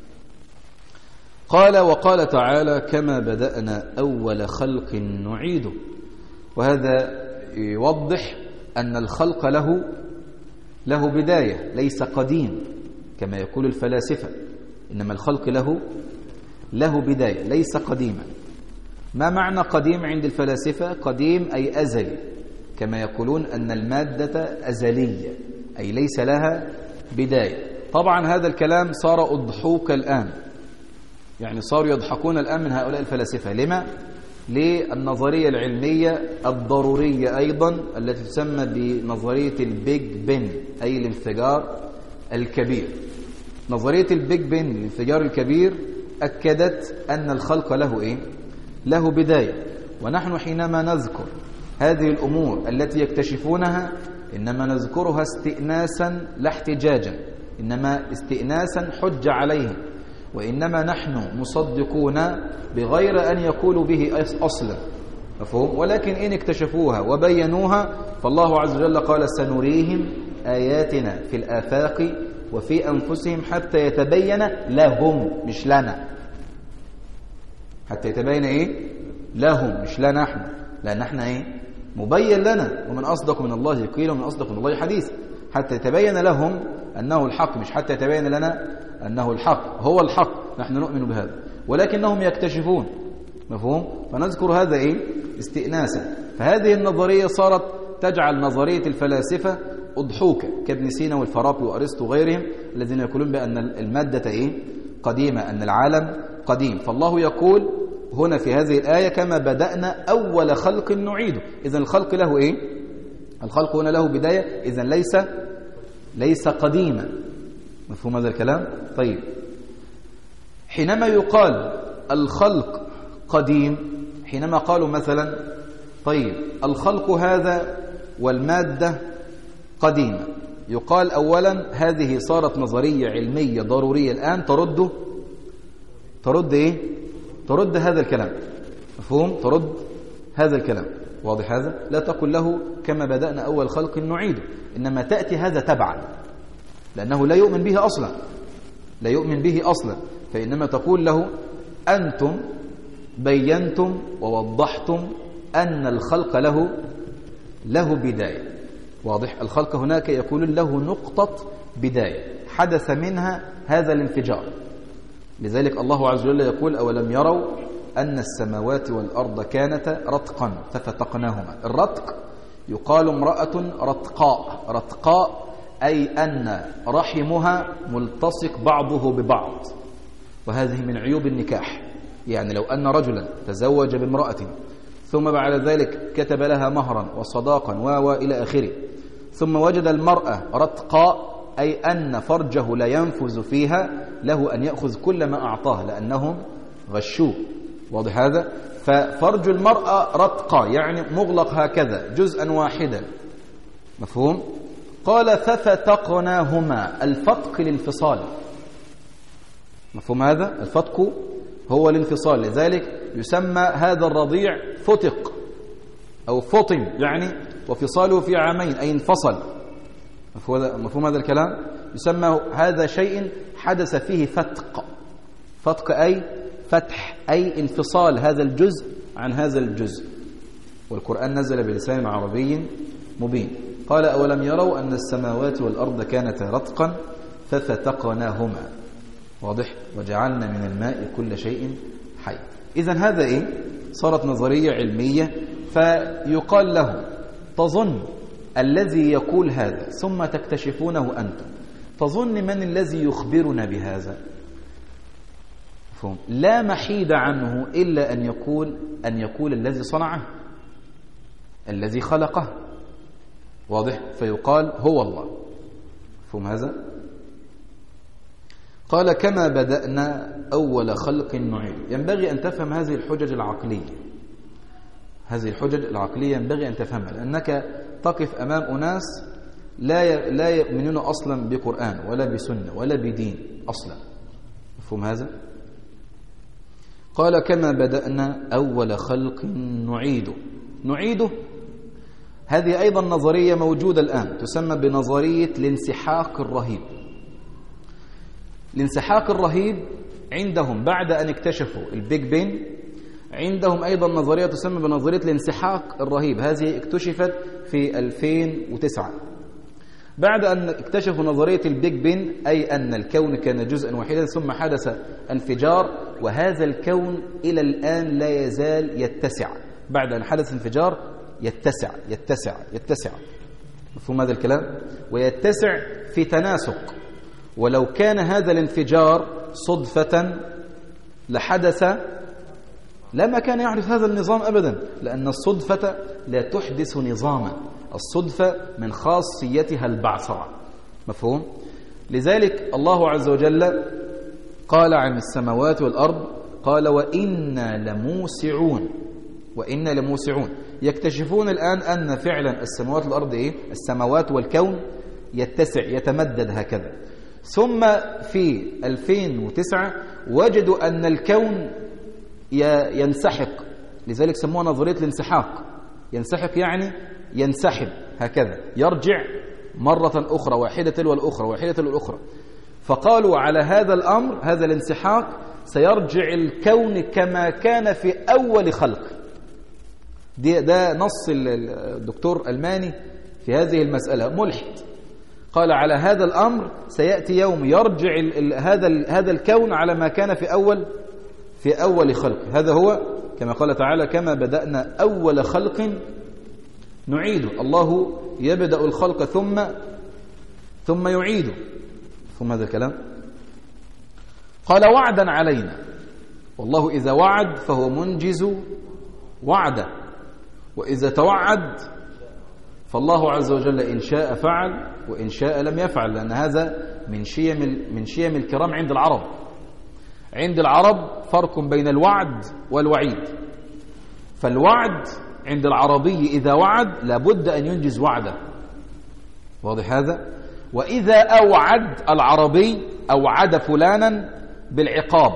قال وقال تعالى كما بدأنا أول خلق نعيده. وهذا يوضح أن الخلق له له بداية، ليس قديم كما يقول الفلاسفة، إنما الخلق له له بداية ليس قديما. ما معنى قديم عند الفلاسفة؟ قديم أي أزلي، كما يقولون أن المادة أزلية أي ليس لها بداية. طبعا هذا الكلام صار أضحوك الآن، يعني صاروا يضحكون الآن من هؤلاء الفلاسفة. لما؟ للنظرية العلمية الضرورية أيضا التي تسمى بنظرية البيج بن أي الانفجار الكبير. نظرية البيج بن الانفجار الكبير أكدت أن الخلق له إيه؟ له بداية. ونحن حينما نذكر هذه الأمور التي يكتشفونها إنما نذكرها استئناسا لا احتجاجا، إنما استئناسا حج عليهم، وإنما نحن مصدقون بغير أن يقولوا به أصلا. مفهوم؟ ولكن إن اكتشفوها وبينوها فالله عز وجل قال سنريهم آياتنا في الآفاق وفي أنفسهم حتى يتبين لهم، مش لنا، حتى يتبين إيه؟ لهم، مش لنا احنا، لأن احنا إيه؟ مبين لنا، ومن أصدق من الله قيل ومن أصدق من الله حديث. حتى يتبين لهم أنه الحق، مش حتى يتبين لنا أنه الحق. هو الحق، نحن نؤمن بهذا، ولكنهم يكتشفون. مفهوم؟ فنذكر هذا إيه؟ استئناسا. فهذه النظرية صارت تجعل نظرية الفلاسفة أضحوكة كابن سينا والفارابي وأرسطو وغيرهم الذين يقولون بأن المادة إيه؟ قديمة، أن العالم قديم. فالله يقول هنا في هذه الآية كما بدأنا أول خلق نعيده. إذن الخلق له إيه؟ الخلق هنا له بداية، إذن ليس ليس قديما. مفهوم هذا الكلام؟ طيب، حينما يقال الخلق قديم، حينما قالوا مثلا طيب الخلق هذا والمادة قديمة، يقال أولا هذه صارت نظرية علمية ضرورية الآن ترد ترد إيه؟ ترد هذا الكلام. مفهوم؟ ترد هذا الكلام. واضح هذا؟ لا تقل له كما بدأنا أول خلق نعيده، إنما تأتي هذا تبعا، لأنه لا يؤمن به أصلا، لا يؤمن به أصلا. فإنما تقول له أنتم بينتم ووضحتم أن الخلق له له بداية، واضح؟ الخلق هناك يكون له نقطة بداية حدث منها هذا الانفجار. لذلك الله عز وجل يقول أولم يروا أن السماوات والأرض كانتا رتقا ففتقناهما. الرتق يقال امرأة رتقاء، رتقاء أي أن رحمها ملتصق بعضه ببعض، وهذه من عيوب النكاح. يعني لو أن رجلا تزوج بامرأة ثم بعد ذلك كتب لها مهرا وصداقا وإلى آخره، ثم وجد المرأة رتقاء أي أن فرجه لا ينفذ فيها، له أن يأخذ كل ما أعطاه لأنهم غشوه. واضح هذا؟ ففرج المرأة رتقاء يعني مغلق هكذا جزءا واحدا. مفهوم؟ قال ففتقناهما. الفتق الانفصال. مفهوم هذا؟ الفتق هو الانفصال. لذلك يسمى هذا الرضيع فتق أو فطم، يعني وفصاله في عامين أي انفصل. مفهوم هذا الكلام؟ يسمى هذا شيء حدث فيه فتق. فتق أي فتح أي انفصال هذا الجزء عن هذا الجزء. والقرآن نزل بلسان عربي مبين. قال أولم يروا أن السماوات والأرض كانتا رتقا ففتقناهما. واضح؟ وجعلنا من الماء كل شيء حي. إذن هذا إيه؟ صارت نظرية علمية. فيقال له تظن الذي يقول هذا ثم تكتشفونه أنتم، تظن من الذي يخبرنا بهذا؟ فهم. لا محيد عنه إلا أن يقول أن يقول الذي صنعه، الذي خلقه. واضح؟ فيقال هو الله. فهم هذا؟ قال كما بدأنا أول خلق نعيد. ينبغي أن تفهم هذه الحجج العقلية. هذه الحجج العقلية ينبغي أن تفهمها، لأنك تقف أمام أناس لا لا يؤمنون أصلا بقرآن ولا بسنة ولا بدين أصلا. مفهوم هذا؟ قال كما بدأنا أول خلق نعيده. نعيده هذه أيضا نظرية موجودة الآن تسمى بنظرية الانسحاق الرهيب. الانسحاق الرهيب عندهم بعد أن اكتشفوا البيج بين، عندهم أيضا نظرية تسمى بنظرية الانسحاق الرهيب. هذه اكتشفت في ألفين وتسعة. بعد أن اكتشفوا نظرية البيج بين أي أن الكون كان جزءا واحدا ثم حدث انفجار، وهذا الكون إلى الآن لا يزال يتسع. بعد أن حدث انفجار يتسع يتسع يتسع. مفهوم هذا الكلام؟ ويتسع في تناسق. ولو كان هذا الانفجار صدفة لحدث لما كان يحدث هذا النظام أبدا، لأن الصدفة لا تحدث نظاما. الصدفة من خاصيتها البعثرة. مفهوم؟ لذلك الله عز وجل قال عن السماوات والأرض قال وإنا لموسعون. وإنا لموسعون. يكتشفون الآن أن فعلا السماوات والأرض إيه؟ السماوات والكون يتسع يتمدد هكذا. ثم في ألفين وتسعة وجدوا أن الكون ينسحق. لذلك سموها نظرية الانسحاق. ينسحق يعني ينسحب هكذا، يرجع مرة أخرى واحدة تلو الأخرى واحدة تلو الأخرى. فقالوا على هذا الأمر هذا الانسحاق سيرجع الكون كما كان في أول خلق. ده نص الدكتور ألماني في هذه المسألة ملحد. قال على هذا الأمر سيأتي يوم يرجع هذا هذا الكون على ما كان في أول في أول خلق. هذا هو كما قال تعالى كما بدأنا أول خلق نعيده. الله يبدأ الخلق ثم ثم يعيده. ثم هذا الكلام قال وعدا علينا. والله إذا وعد فهو منجز وعده، وإذا توعد فالله عز وجل إن شاء فعل وإن شاء لم يفعل، لأن هذا من شيم من شيم الكرام عند العرب. عند العرب فرق بين الوعد والوعيد. فالوعد عند العربي إذا وعد لابد أن ينجز وعده. واضح هذا؟ وإذا أوعد العربي أوعد فلانا بالعقاب.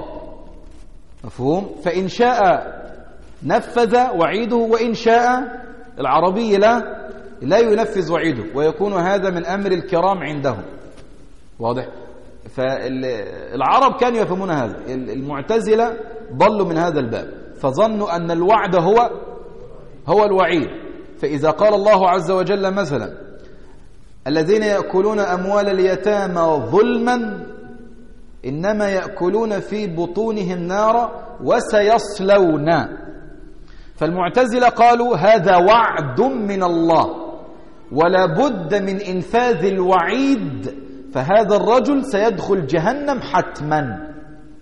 مفهوم؟ فإن شاء نفذ وعيده وإن شاء العربي لا لا ينفذ وعيده، ويكون هذا من أمر الكرام عندهم. واضح؟ فالعرب كانوا يفهمون هذا. المعتزلة ضلوا من هذا الباب فظنوا أن الوعد هو هو الوعيد. فإذا قال الله عز وجل مثلا الذين يأكلون أموال اليتامى ظلما إنما يأكلون في بطونهم نارا وسيصلون. فالمعتزلة قالوا هذا وعد من الله ولا بد من إنفاذ الوعيد، فهذا الرجل سيدخل جهنم حتما،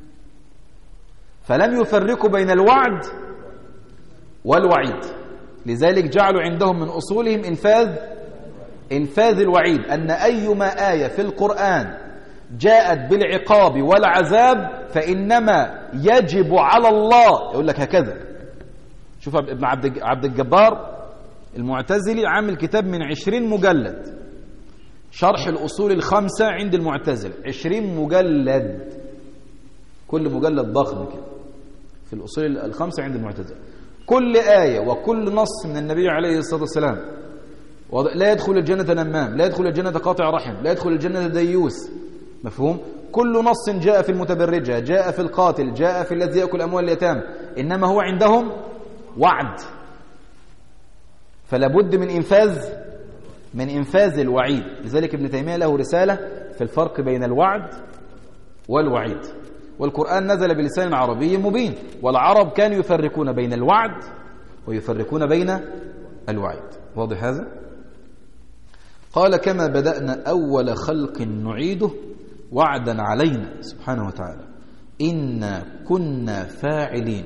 فلم يفرقوا بين الوعد والوعيد. لذلك جعلوا عندهم من أصولهم إنفاذ إنفاذ الوعيد، أن أيما آية في القرآن جاءت بالعقاب والعذاب فإنما يجب على الله، يقول لك هكذا. شوف ابن عبد الجبار المعتزلي عامل كتاب من عشرين مجلد شرح الأصول الخمسة عند المعتزلة، عشرين مجلد، كل مجلد ضخم كده في الأصول الخمسة عند المعتزلة. كل آية وكل نص من النبي عليه الصلاة والسلام، لا يدخل الجنة نمام، لا يدخل الجنة قاطع رحم، لا يدخل الجنة ديوس، مفهوم؟ كل نص جاء في المتبرجة، جاء في القاتل، جاء في الذي يأكل أموال اليتامى، إنما هو عندهم وعد، فلا بد من إنفاذ من إنفاذ الوعيد. لذلك ابن تيمية له رسالة في الفرق بين الوعد والوعيد. والقرآن نزل بلسان عربي مبين، والعرب كانوا يفرقون بين الوعد ويفرقون بين الوعيد. واضح هذا؟ قال كما بدأنا أول خلق نعيده وعدا علينا سبحانه وتعالى إنا كنا فاعلين.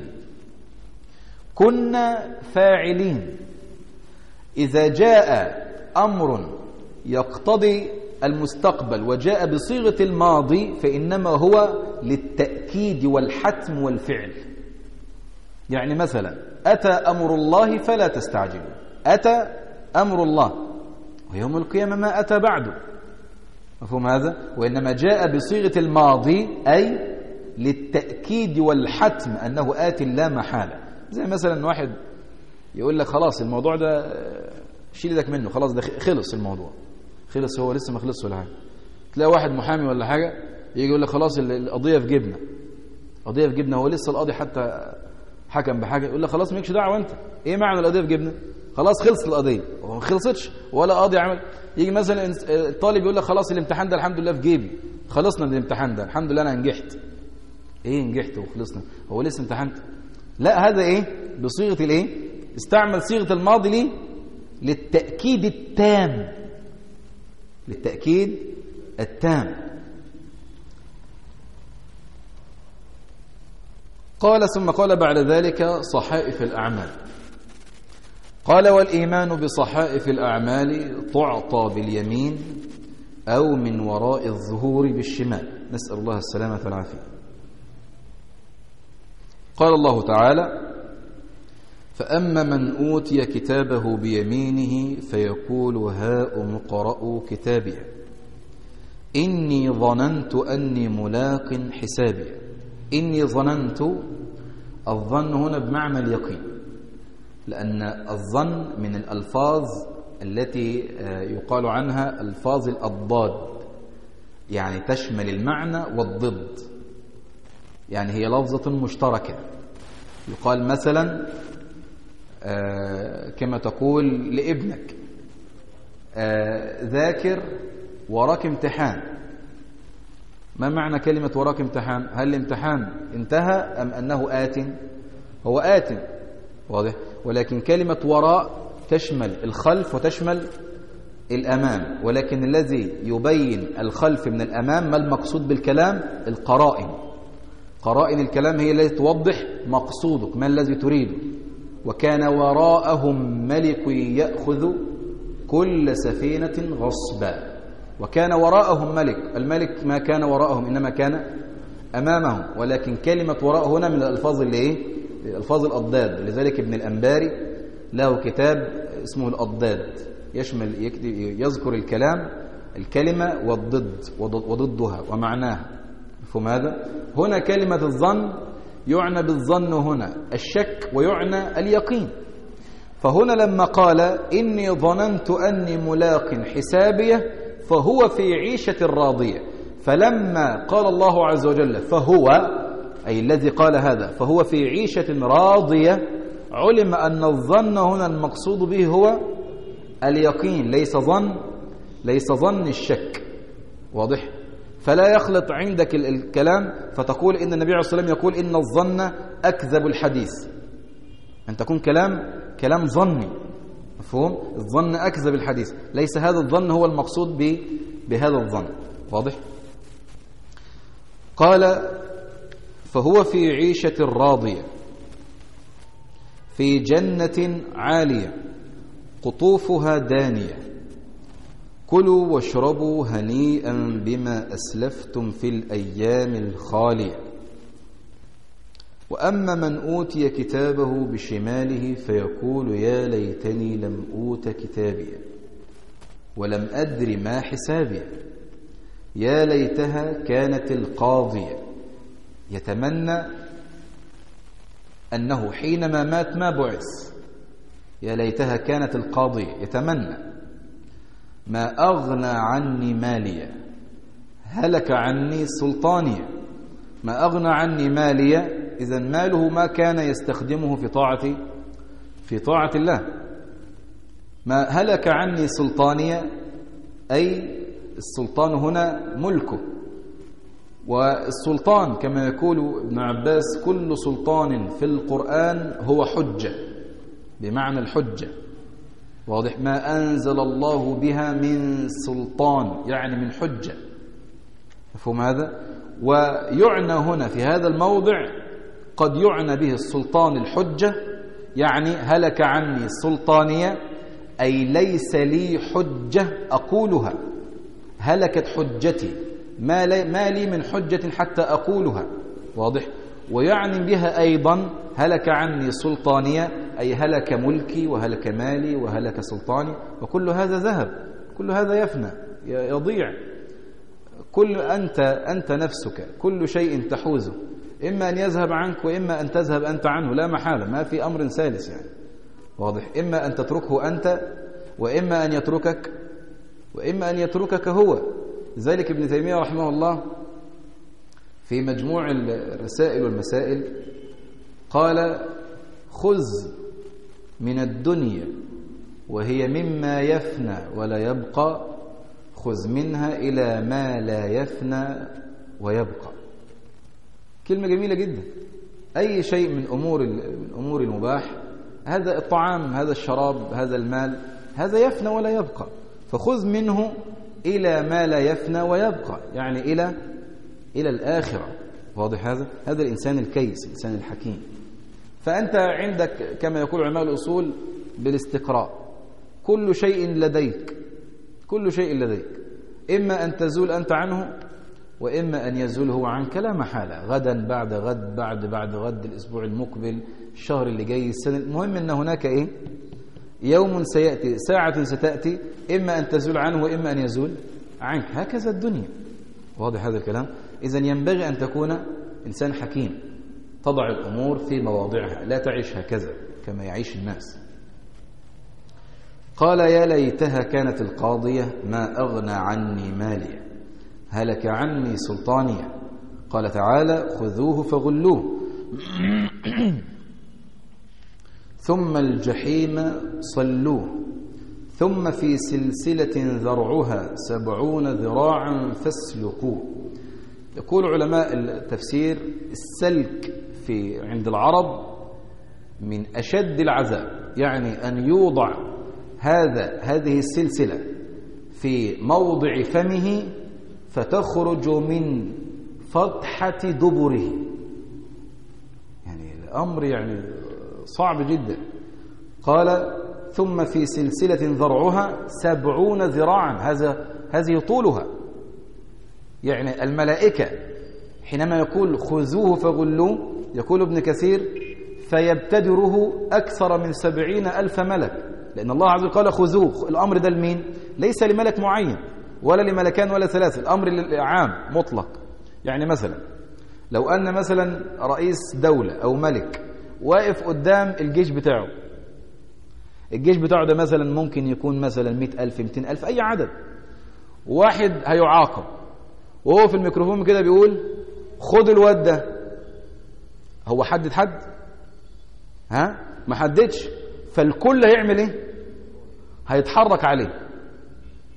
كنا فاعلين، إذا جاء أمر يقتضي المستقبل وجاء بصيغة الماضي فإنما هو للتأكيد والحتم والفعل. يعني مثلا أتى أمر الله فلا تستعجلوا، أتى أمر الله، ويوم القيامة ما أتى بعده، مفهوم هذا؟ وإنما جاء بصيغة الماضي أي للتأكيد والحتم أنه آت لا محالة. زي مثلا واحد يقول لك خلاص الموضوع ده شيل ايدك منه، خلاص ده خلص الموضوع، خلص، هو لسه ما خلصش ولا حاجه. تلاقي واحد محامي ولا حاجه يجي يقول لك خلاص القضيه في جبنا، قضيه في جبنا، هو لسه القاضي حتى حكم بحاجه، يقول لك خلاص مالكش دعوه انت، ايه معنى القضيه في جبنا؟ خلاص خلصت القضيه، وما خلصتش ولا قاضي عمل. يجي مثلا الطالب يقول لك خلاص الامتحان ده الحمد لله في جيبي، خلصنا من الامتحان ده الحمد لله انا نجحت. ايه نجحت وخلصنا؟ هو لسه امتحنت؟ لا، هذا ايه؟ بصيغه الايه؟ استعمل صيغه الماضي ليه؟ للتأكيد التام، للتأكيد التام. قال ثم قال بعد ذلك صحائف الأعمال. قال والإيمان بصحائف الأعمال تعطى باليمين أو من وراء الظهور بالشمال، نسأل الله السلامة والعافية. قال الله تعالى فأما من أوتي كتابه بيمينه فيقول هاؤم اقرءوا كتابي إني ظننت أني ملاق حسابي. إني ظننت، الظن هنا بمعنى اليقين، لأن الظن من الألفاظ التي يقال عنها ألفاظ الأضداد، يعني تشمل المعنى والضد، يعني هي لفظة مشتركة. يقال مثلا آه كما تقول لابنك آه ذاكر وراك امتحان. ما معنى كلمة وراك امتحان؟ هل الامتحان انتهى أم أنه آت؟ هو آت، واضح. ولكن كلمة وراء تشمل الخلف وتشمل الأمام، ولكن الذي يبين الخلف من الأمام ما المقصود بالكلام؟ القرائن. قرائن الكلام هي التي توضح مقصودك، ما الذي تريده. وكان وراءهم ملك يأخذ كل سفينة غصبا. وكان وراءهم ملك، الملك ما كان وراءهم إنما كان أمامهم، ولكن كلمة وراء هنا من الألفاظ اللي إيه؟ الألفاظ الأضداد. لذلك ابن الأنباري له كتاب اسمه الأضداد، يشمل يذكر الكلام الكلمة والضد وضدها ومعناها. مفهوم هذا؟ هنا كلمة الظن يعنى بالظن هنا الشك ويعنى اليقين. فهنا لما قال إني ظننت أني ملاق حسابيه فهو في عيشة راضية، فلما قال الله عز وجل فهو، أي الذي قال هذا، فهو في عيشة راضية، علم أن الظن هنا المقصود به هو اليقين، ليس ظن ليس ظن الشك. واضح؟ فلا يخلط عندك الكلام فتقول إن النبي عليه الصلاة والسلام يقول إن الظن أكذب الحديث، أن تكون كلام كلام ظني، مفهوم؟ الظن أكذب الحديث، ليس هذا الظن هو المقصود بهذا الظن. واضح؟ قال فهو في عيشة راضية في جنة عالية قطوفها دانية كلوا واشربوا هنيئا بما أسلفتم في الأيام الخالية. وأما من أوتي كتابه بشماله فيقول يا ليتني لم أوت كتابي ولم أدر ما حسابي يا ليتها كانت القاضية. يتمنى أنه حينما مات ما بعث. يا ليتها كانت القاضية، يتمنى ما أغنى عني مالية هلك عني سلطانية. ما أغنى عني مالية، إذن ماله ما كان يستخدمه في طاعة في طاعة الله. ما هلك عني سلطانية أي السلطان هنا ملكه، والسلطان كما يقول ابن عباس كل سلطان في القرآن هو حجة، بمعنى الحجة. واضح؟ ما أنزل الله بها من سلطان يعني من حجة، مفهوم هذا؟ ويعنى هنا في هذا الموضع قد يعنى به السلطان الحجة، يعني هلك عني سلطانية أي ليس لي حجة أقولها، هلكت حجتي، ما لي, ما لي من حجة حتى أقولها. واضح؟ ويعني بها أيضا هلك عني سلطانية أي هلك ملكي وهلك مالي وهلك سلطاني، وكل هذا ذهب، كل هذا يفنى يضيع. كل أنت أنت نفسك كل شيء تحوزه إما أن يذهب عنك وإما أن تذهب أنت عنه، لا محالة، ما في أمر ثالث يعني. واضح؟ إما أن تتركه أنت وإما أن يتركك وإما أن يتركك هو. ذلك ابن تيمية رحمه الله في مجموع الرسائل والمسائل قال خذ من الدنيا وهي مما يفنى ولا يبقى، خذ منها إلى ما لا يفنى ويبقى. كلمة جميلة جدا. أي شيء من أمور من أمور المباح، هذا الطعام، هذا الشراب، هذا المال، هذا يفنى ولا يبقى، فخذ منه إلى ما لا يفنى ويبقى، يعني إلى إلى الآخرة. واضح هذا؟ هذا الإنسان الكيس، الإنسان الحكيم. فأنت عندك كما يقول علماء الأصول بالاستقراء كل شيء لديك، كل شيء لديك، إما أن تزول أنت عنه وإما أن يزول هو عنك لا محالة، غدا بعد غد بعد بعد غد، الأسبوع المقبل، الشهر اللي جاي، السنة. المهم أن هناك إيه؟ يوم سيأتي، ساعة ستأتي، إما أن تزول عنه وإما أن يزول عنك. هكذا الدنيا. واضح هذا الكلام؟ إذن ينبغي أن تكون إنسان حكيم، تضع الأمور في مواضعها، لا تعيش هكذا كما يعيش الناس. قال يا ليتها كانت القاضية ما أغنى عني مالية هلك عني سلطانية. قال تعالى خذوه فغلوه ثم الجحيم صلوه ثم في سلسلة ذرعها سبعون ذراعا فاسلكوه. يقول علماء التفسير السلك في عند العرب من أشد العذاب، يعني أن يوضع هذا هذه السلسلة في موضع فمه فتخرج من فتحة دبره، يعني الأمر يعني صعب جدا. قال ثم في سلسلة ذرعها سبعون ذراعا، هذا هذه طولها. يعني الملائكة حينما يقول خذوه فغلوه، يقول ابن كثير فيبتدره أكثر من سبعين ألف ملك، لأن الله عز وجل قال خذوه. الأمر ده لمين؟ ليس لملك معين ولا لملكان ولا ثلاثة، الأمر عام مطلق. يعني مثلا لو أن مثلا رئيس دولة أو ملك واقف قدام الجيش بتاعه، الجيش بتاعه ده مثلا ممكن يكون مثلا مئة ألف مئتين ألف أي عدد، واحد هيعاقب وهو في الميكروفون كده بيقول خد الواد ده، هو حدد حد؟ ها؟ ما حددش. فالكل هيعمل ايه؟ هيتحرك عليه.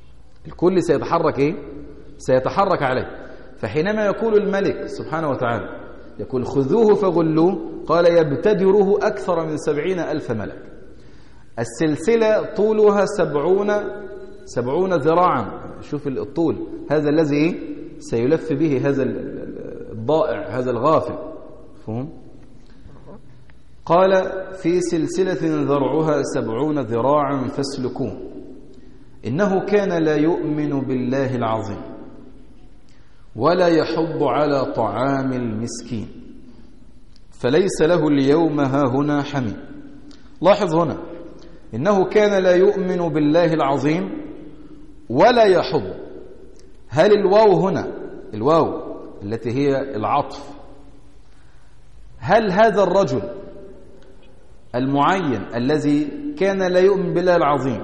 الكل سيتحرك إيه؟ سيتحرك عليه. فحينما يقول الملك سبحانه وتعالى يقول خذوه فغلوه، قال يبتدره أكثر من سبعين ألف ملك. السلسلة طولها سبعون سبعون ذراعا. شوف الطول هذا الذي إيه؟ سيلف به هذا الضائع هذا الغافل. فهم؟ قال في سلسلة ذرعها سبعون ذراعا فاسلكوه إنه كان لا يؤمن بالله العظيم ولا يحض على طعام المسكين فليس له اليوم هاهنا حميم. لاحظ هنا إنه كان لا يؤمن بالله العظيم ولا يحض. هل الواو هنا الواو التي هي العطف، هل هذا الرجل المعين الذي كان لا يؤمن بالله العظيم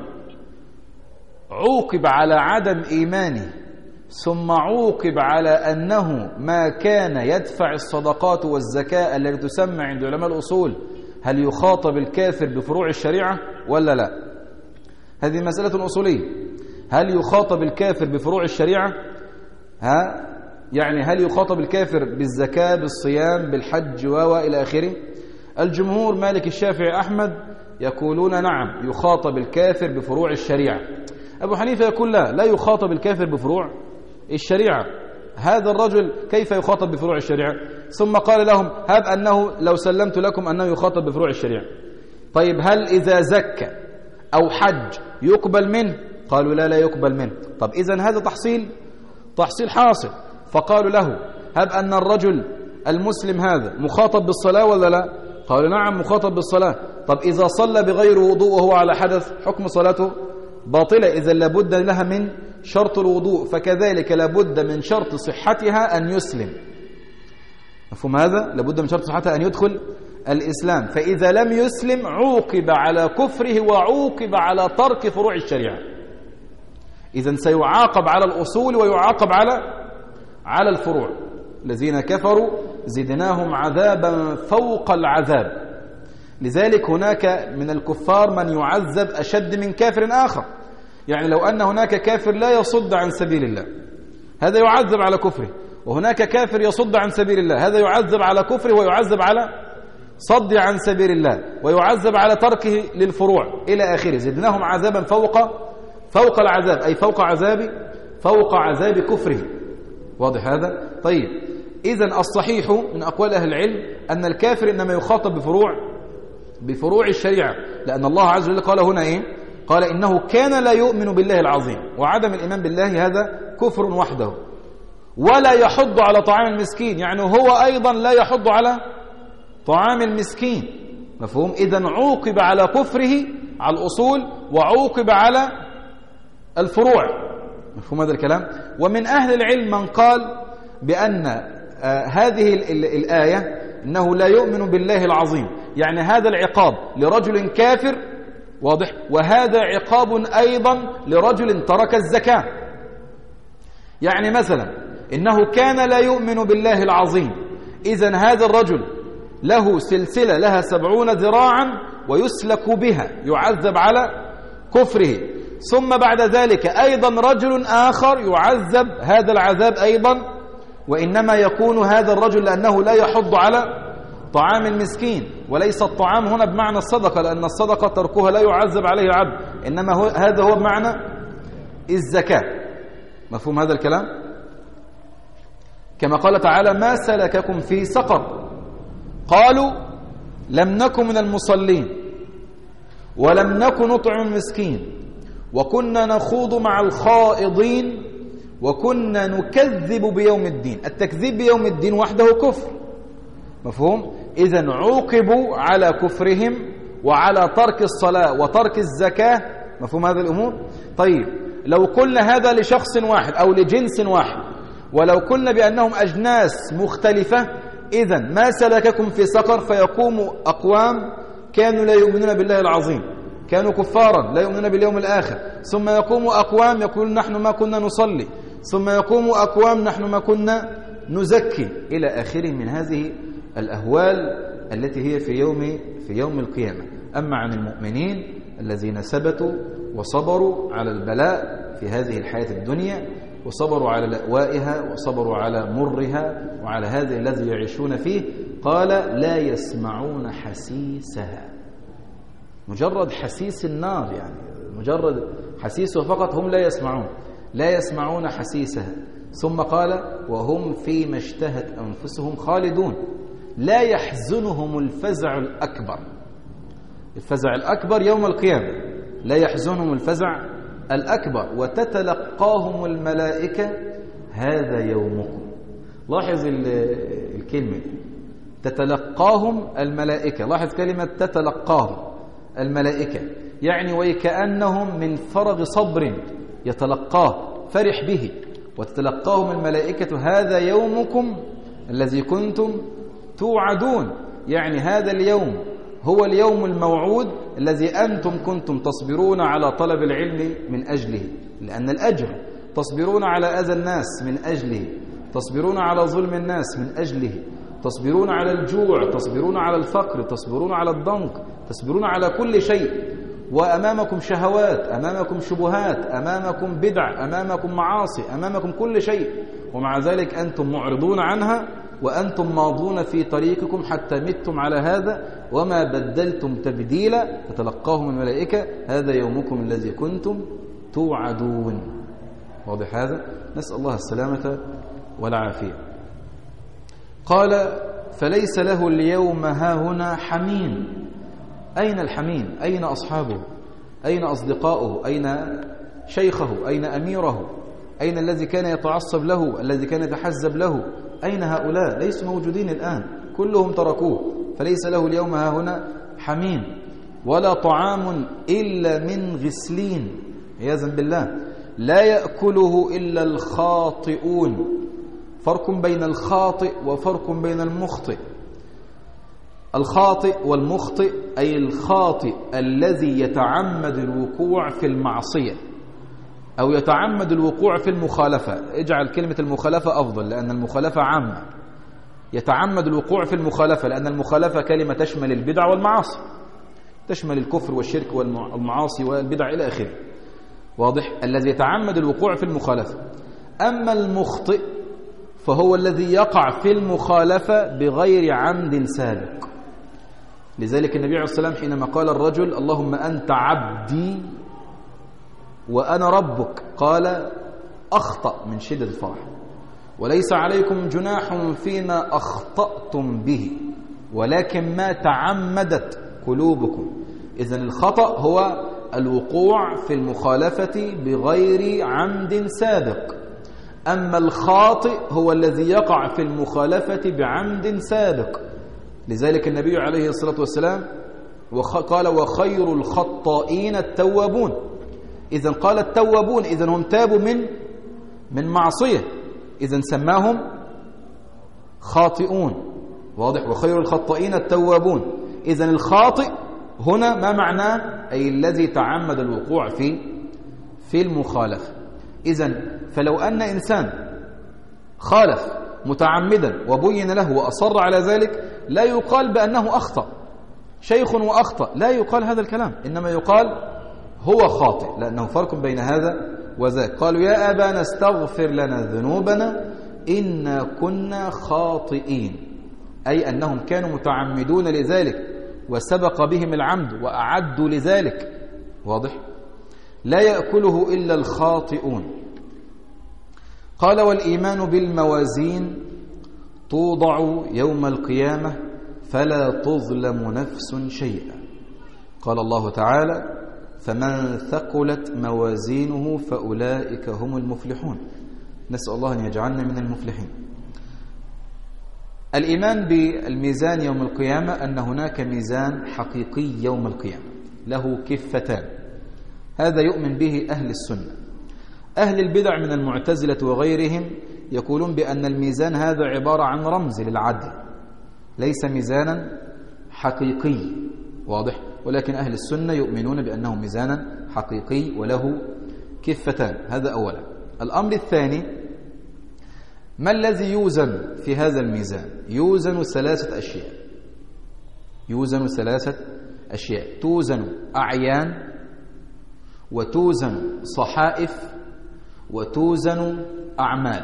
عوقب على عدم إيمانه ثم عوقب على أنه ما كان يدفع الصدقات والزكاة التي تسمى عند علماء الأصول، هل يخاطب الكافر بفروع الشريعة ولا لا؟ هذه مسألة أصولية. هل يخاطب الكافر بفروع الشريعة؟ ها؟ يعني هل يخاطب الكافر بالزكاة بالصيام بالحج وإلى آخره؟ الجمهور مالك الشافعي أحمد يقولون نعم يخاطب الكافر بفروع الشريعة. أبو حنيفة يقول لا لا يخاطب الكافر بفروع الشريعة. هذا الرجل كيف يخاطب بفروع الشريعة؟ ثم قال لهم هب أنه لو سلمت لكم أنه يخاطب بفروع الشريعة، طيب هل إذا زكى أو حج يقبل منه؟ قالوا لا لا يقبل منه. طب إذن هذا تحصيل تحصيل حاصل. فقالوا له هب أن الرجل المسلم هذا مخاطب بالصلاة ولا لا؟ قالوا نعم مخاطب بالصلاة. طب إذا صلى بغير وضوء وهو على حدث حكم صلاته باطلة، إذا لابد لها من شرط الوضوء، فكذلك لابد من شرط صحتها أن يسلم. مفهوم هذا؟ لابد من شرط صحتها أن يدخل الإسلام. فإذا لم يسلم عوقب على كفره وعوقب على ترك فروع الشريعة. إذن سيعاقب على الأصول ويعاقب على على الفروع. الذين كفروا زدناهم عذابا فوق العذاب. لذلك هناك من الكفار من يعذب أشد من كافر آخر. يعني لو أن هناك كافر لا يصد عن سبيل الله هذا يعذب على كفره، وهناك كافر يصد عن سبيل الله هذا يعذب على كفره ويعذب على صد عن سبيل الله ويعذب على تركه للفروع إلى آخره. زدناهم عذابا فوق فوق العذاب، أي فوق عذاب فوق عذاب كفره. واضح هذا؟ طيب إذن الصحيح من أقوال أهل العلم أن الكافر إنما يخاطب بفروع بفروع الشريعة، لأن الله عز وجل قال هنا إيه؟ قال إنه كان لا يؤمن بالله العظيم، وعدم الإيمان بالله هذا كفر وحده. ولا يحض على طعام المسكين، يعني هو أيضا لا يحض على طعام المسكين. مفهوم؟ إذن عوقب على كفره على الأصول وعوقب على الفروع. مفهوم هذا الكلام؟ ومن أهل العلم من قال بأن آه هذه ال ال الآية إنه لا يؤمن بالله العظيم، يعني هذا العقاب لرجل كافر، واضح، وهذا عقاب أيضا لرجل ترك الزكاة. يعني مثلا إنه كان لا يؤمن بالله العظيم، إذن هذا الرجل له سلسلة لها سبعون ذراعا ويسلك بها يعذب على كفره. ثم بعد ذلك أيضا رجل آخر يعذب هذا العذاب أيضا، وإنما يكون هذا الرجل لأنه لا يحض على طعام المسكين، وليس الطعام هنا بمعنى الصدقة، لأن الصدقة تركها لا يعذب عليه العبد، إنما هو هذا هو بمعنى الزكاة. مفهوم هذا الكلام؟ كما قال تعالى ما سلككم في سقر قالوا لم نكن من المصلين ولم نكن نطعم المسكين وكنا نخوض مع الخائضين وكنا نكذب بيوم الدين. التكذيب بيوم الدين وحده كفر. مفهوم؟ إذن عوقبوا على كفرهم وعلى ترك الصلاة وترك الزكاة. مفهوم هذا الأمور؟ طيب لو قلنا هذا لشخص واحد أو لجنس واحد، ولو قلنا بأنهم أجناس مختلفة، إذن ما سلككم في سقر، فيقوم أقوام كانوا لا يؤمنون بالله العظيم، كانوا كفارا لا يؤمنون باليوم الآخر، ثم يقوم أقوام يقولون نحن ما كنا نصلي، ثم يقوم أقوام نحن ما كنا نزكي، إلى آخره من هذه الأهوال التي هي في يوم في يوم القيامة. أما عن المؤمنين الذين ثبتوا وصبروا على البلاء في هذه الحياة الدنيا، وصبروا على لأوائها وصبروا على مرها وعلى هذا الذي يعيشون فيه. قال لا يسمعون حسيسها، مجرد حسيس النار، يعني مجرد حسيسه فقط هم لا يسمعون، لا يسمعون حسيسها. ثم قال وهم فيما اشتهت أنفسهم خالدون، لا يحزنهم الفزع الأكبر. الفزع الأكبر يوم القيامة، لا يحزنهم الفزع الأكبر. وتتلقاهم الملائكة هذا يومكم. لاحظ الكلمة دي، تتلقاهم الملائكة. لاحظ كلمة تتلقاهم الملائكة، يعني وكأنهم من فرغ صبر يتلقاه فرح به. وتتلقاهم الملائكة هذا يومكم الذي كنتم توعدون، يعني هذا اليوم هو اليوم الموعود الذي أنتم كنتم تصبرون على طلب العلم من أجله، لأن الأجر تصبرون على أذى الناس من أجله، تصبرون على ظلم الناس من أجله، تصبرون على الجوع، تصبرون على الفقر، تصبرون على الضنك، تصبرون على كل شيء. وأمامكم شهوات، أمامكم شبهات، أمامكم بدع، أمامكم معاصي، أمامكم كل شيء، ومع ذلك أنتم معرضون عنها وأنتم ماضون في طريقكم حتى متم على هذا وما بدلتم تبديلا. فتلقاهم الملائكة هذا يومكم الذي كنتم توعدون. واضح هذا؟ نسأل الله السلامة والعافية. قال فليس له اليوم هاهنا حميم. أين الحميم؟ أين أصحابه؟ أين أصدقاؤه؟ أين شيخه؟ أين أميره؟ أين الذي كان يتعصب له؟ الذي كان يتحزب له؟ أين هؤلاء؟ ليسوا موجودين الآن، كلهم تركوه. فليس له اليوم هاهنا حميم ولا طعام إلا من غسلين، عياذا بالله، لا يأكله إلا الخاطئون. فرق بين الخاطئ وفرق بين المخطئ. الخاطئ والمخطئ أي الخاطئ الذي يتعمد الوقوع في المعصية أو يتعمد الوقوع في المخالفة. اجعل كلمة المخالفة أفضل، لأن المخالفة عامة. يتعمد الوقوع في المخالفة، لأن المخالفة كلمة تشمل البدع والمعاصي، تشمل الكفر والشرك والمعاصي والبدع إلى آخره. واضح؟ الذي يتعمد الوقوع في المخالفة. أما المخطئ فهو الذي يقع في المخالفة بغير عمد سابق. لذلك النبي عليه الصلاة والسلام حينما قال الرجل اللهم أنت عبدي وأنا ربك، قال أخطأ من شدة الفرح. وليس عليكم جناح فيما أخطأتم به ولكن ما تعمدت قلوبكم. إذن الخطأ هو الوقوع في المخالفة بغير عمد سابق. أما الخاطئ هو الذي يقع في المخالفة بعمد سابق. لذلك النبي عليه الصلاة والسلام قال وخير الخطائين التوابون. إذن قال التوابون، إذن هم تابوا من من معصية، إذن سماهم خاطئون. واضح؟ وخير الخطائين التوابون. إذن الخاطئ هنا ما معناه؟ أي الذي تعمد الوقوع في في المخالفة. إذن فلو أن إنسان خالف متعمدا وبين له وأصر على ذلك لا يقال بأنه أخطأ، شيخ وأخطأ، لا يقال هذا الكلام، إنما يقال هو خاطئ، لأنه فرق بين هذا وذاك. قالوا يا أبانا استغفر لنا ذنوبنا إنا كنا خاطئين، أي أنهم كانوا متعمدون لذلك وسبق بهم العمد وأعدوا لذلك. واضح؟ لا يأكله إلا الخاطئون. قال والإيمان بالموازين توضع يوم القيامة فلا تظلم نفس شيئا. قال الله تعالى فمن ثقلت موازينه فأولئك هم المفلحون. نسأل الله أن يجعلنا من المفلحين. الإيمان بالميزان يوم القيامة أن هناك ميزان حقيقي يوم القيامة له كفتان، هذا يؤمن به أهل السنة. أهل البدع من المعتزلة وغيرهم يقولون بأن الميزان هذا عبارة عن رمز للعدل، ليس ميزانا حقيقي. واضح؟ ولكن أهل السنة يؤمنون بأنه ميزانا حقيقي وله كفتان. هذا أولا. الأمر الثاني، ما الذي يوزن في هذا الميزان؟ يوزن ثلاثة أشياء. يوزن ثلاثة أشياء توزن أعيان، وتوزن صحائف، وتوزن أعمال.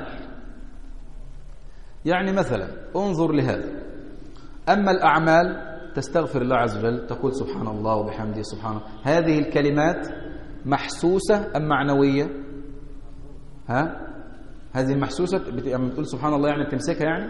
يعني مثلا انظر لهذا، أما الأعمال تستغفر الله عز وجل، تقول سبحان الله وبحمده سبحان الله، هذه الكلمات محسوسة أم معنوية؟ ها؟ هذه محسوسة، لما بتقول سبحان الله يعني بتمسكها يعني؟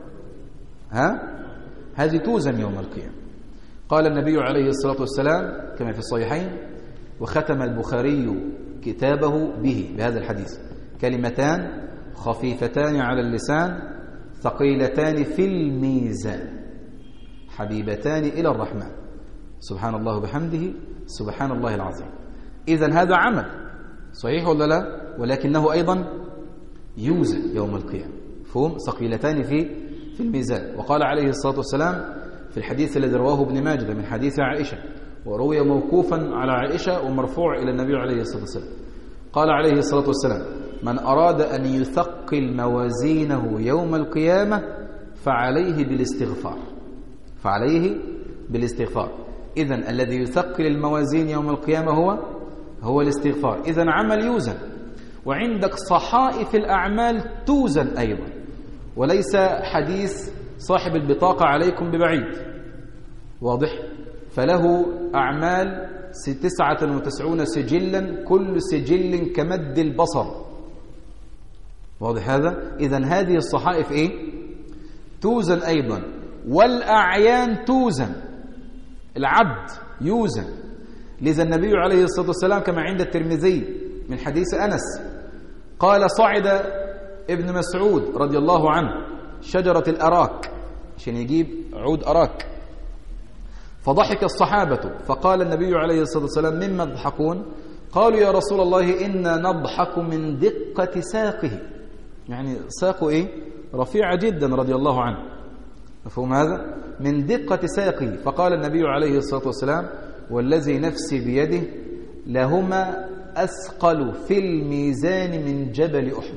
ها؟ هذه توزن يوم القيامة. قال النبي عليه الصلاة والسلام كما في الصحيحين: وختم البخاري كتابه به بهذا الحديث: كلمتان خفيفتان على اللسان ثقيلتان في الميزان حبيبتان إلى الرحمن سبحان الله بحمده سبحان الله العظيم. إذن هذا عمل صحيح ولا لا؟ ولكنه أيضا يوزن يوم القيامة، فهم ثقيلتان في في الميزان. وقال عليه الصلاة والسلام في الحديث الذي رواه ابن ماجه من حديث عائشة، وروي موقوفا على عائشة ومرفوع إلى النبي عليه الصلاة والسلام، قال عليه الصلاة والسلام: من أراد أن يثقل موازينه يوم القيامة فعليه بالاستغفار فعليه بالاستغفار. إذن الذي يثقل الموازين يوم القيامة هو هو الاستغفار. إذن عمل يوزن، وعندك صحائف الأعمال توزن أيضا، وليس حديث صاحب البطاقة عليكم ببعيد، واضح؟ فله أعمال تسعة وتسعون سجلا، كل سجل كمد البصر، واضح هذا؟ إذن هذه الصحائف إيه؟ توزن أيضا. والأعيان توزن، العبد يوزن. لذا النبي عليه الصلاة والسلام كما عند الترمذي من حديث أنس قال: صعد ابن مسعود رضي الله عنه شجرة الأراك عشان يجيب عود أراك، فضحك الصحابة، فقال النبي عليه الصلاة والسلام: مما تضحكون؟ قالوا: يا رسول الله إنا نضحك من دقة ساقه، يعني ساقه إيه؟ رفيعة جدا رضي الله عنه، مفهوم هذا؟ من دقة ساقه. فقال النبي عليه الصلاة والسلام: والذي نفسي بيده لهما أثقل في الميزان من جبل أحد.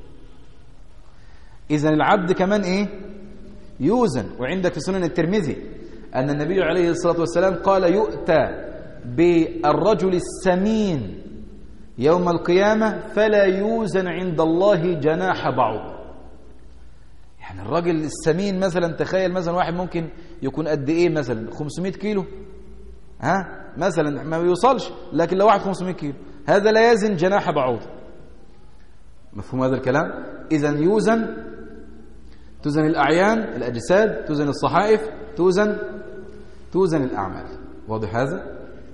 إذن العبد كمان إيه؟ يوزن. وعندك في سنن الترمذي أن النبي عليه الصلاة والسلام قال: يؤتى بالرجل السمين يوم القيامة فلا يوزن عند الله جناح بعوض. يعني الرجل السمين مثلا، تخيل مثلا واحد ممكن يكون قد إيه مثلا خمسمائة كيلو، ها مثلا ما بيوصلش، لكن لو واحد خمسمائة كيلو هذا لا يزن جناح بعوض. مفهوم هذا الكلام؟ إذن يوزن، توزن الأعيان الأجساد، توزن الصحائف، توزن توزن الأعمال، واضح هذا؟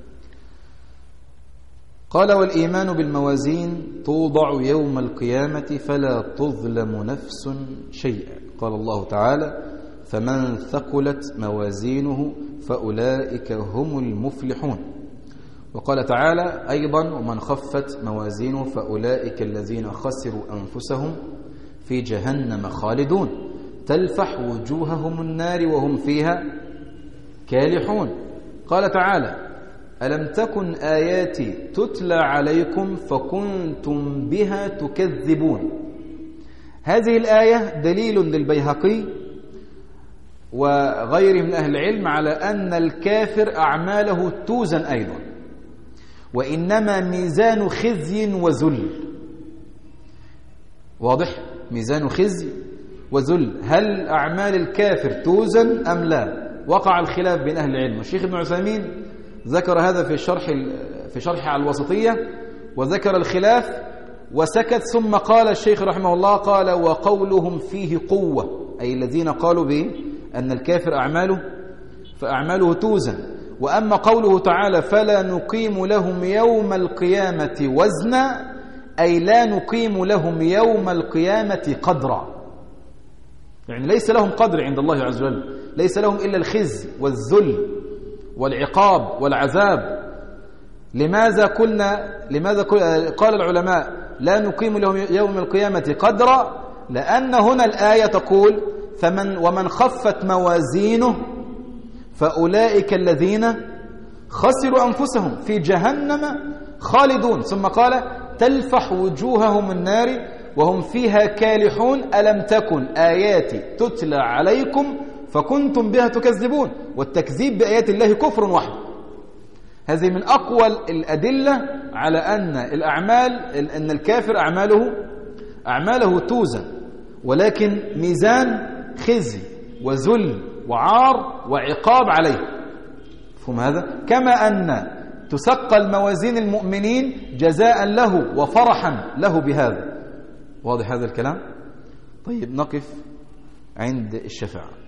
قال: والإيمان بالموازين توضع يوم القيامة فلا تظلم نفس شيئا. قال الله تعالى: فمن ثقلت موازينه فأولئك هم المفلحون. وقال تعالى أيضا: ومن خفت موازينه فأولئك الذين خسروا أنفسهم في جهنم خالدون تلفح وجوههم النار وهم فيها كالحون. قال تعالى: ألم تكن آياتي تتلى عليكم فكنتم بها تكذبون. هذه الآية دليل للبيهقي وغيره من أهل العلم على أن الكافر أعماله توزن أيضا، وإنما ميزان خزي وذل، واضح؟ ميزان خزي وذل. هل أعمال الكافر توزن أم لا؟ وقع الخلاف بين أهل العلم. الشيخ ابن عثيمين ذكر هذا في شرح في شرح على الوسطية، وذكر الخلاف وسكت، ثم قال الشيخ رحمه الله: قال: وقولهم فيه قوة، أي الذين قالوا به أن الكافر أعماله فأعماله توزن. وأما قوله تعالى: فلا نقيم لهم يوم القيامة وزنا، أي لا نقيم لهم يوم القيامة قدرا، يعني ليس لهم قدر عند الله عز وجل، ليس لهم إلا الخزي والذل والعقاب والعذاب. لماذا قلنا لماذا قال العلماء لا نقيم لهم يوم القيامة قدرا؟ لأن هنا الآية تقول: فمن ومن خفت موازينه فأولئك الذين خسروا أنفسهم في جهنم خالدون، ثم قال: تلفح وجوههم النار وهم فيها كالحون ألم تكن آياتي تتلى عليكم فكنتم بها تكذبون. والتكذيب بآيات الله كفر وحده، هذه من أقوى الأدلة على أن الأعمال أن الكافر أعماله أعماله توزن، ولكن ميزان خزي وذل وعار وعقاب عليه. فهم هذا؟ كما أن تثقل موازين المؤمنين جزاء له وفرحا له بهذا. واضح هذا الكلام؟ طيب نقف عند الشفاعة.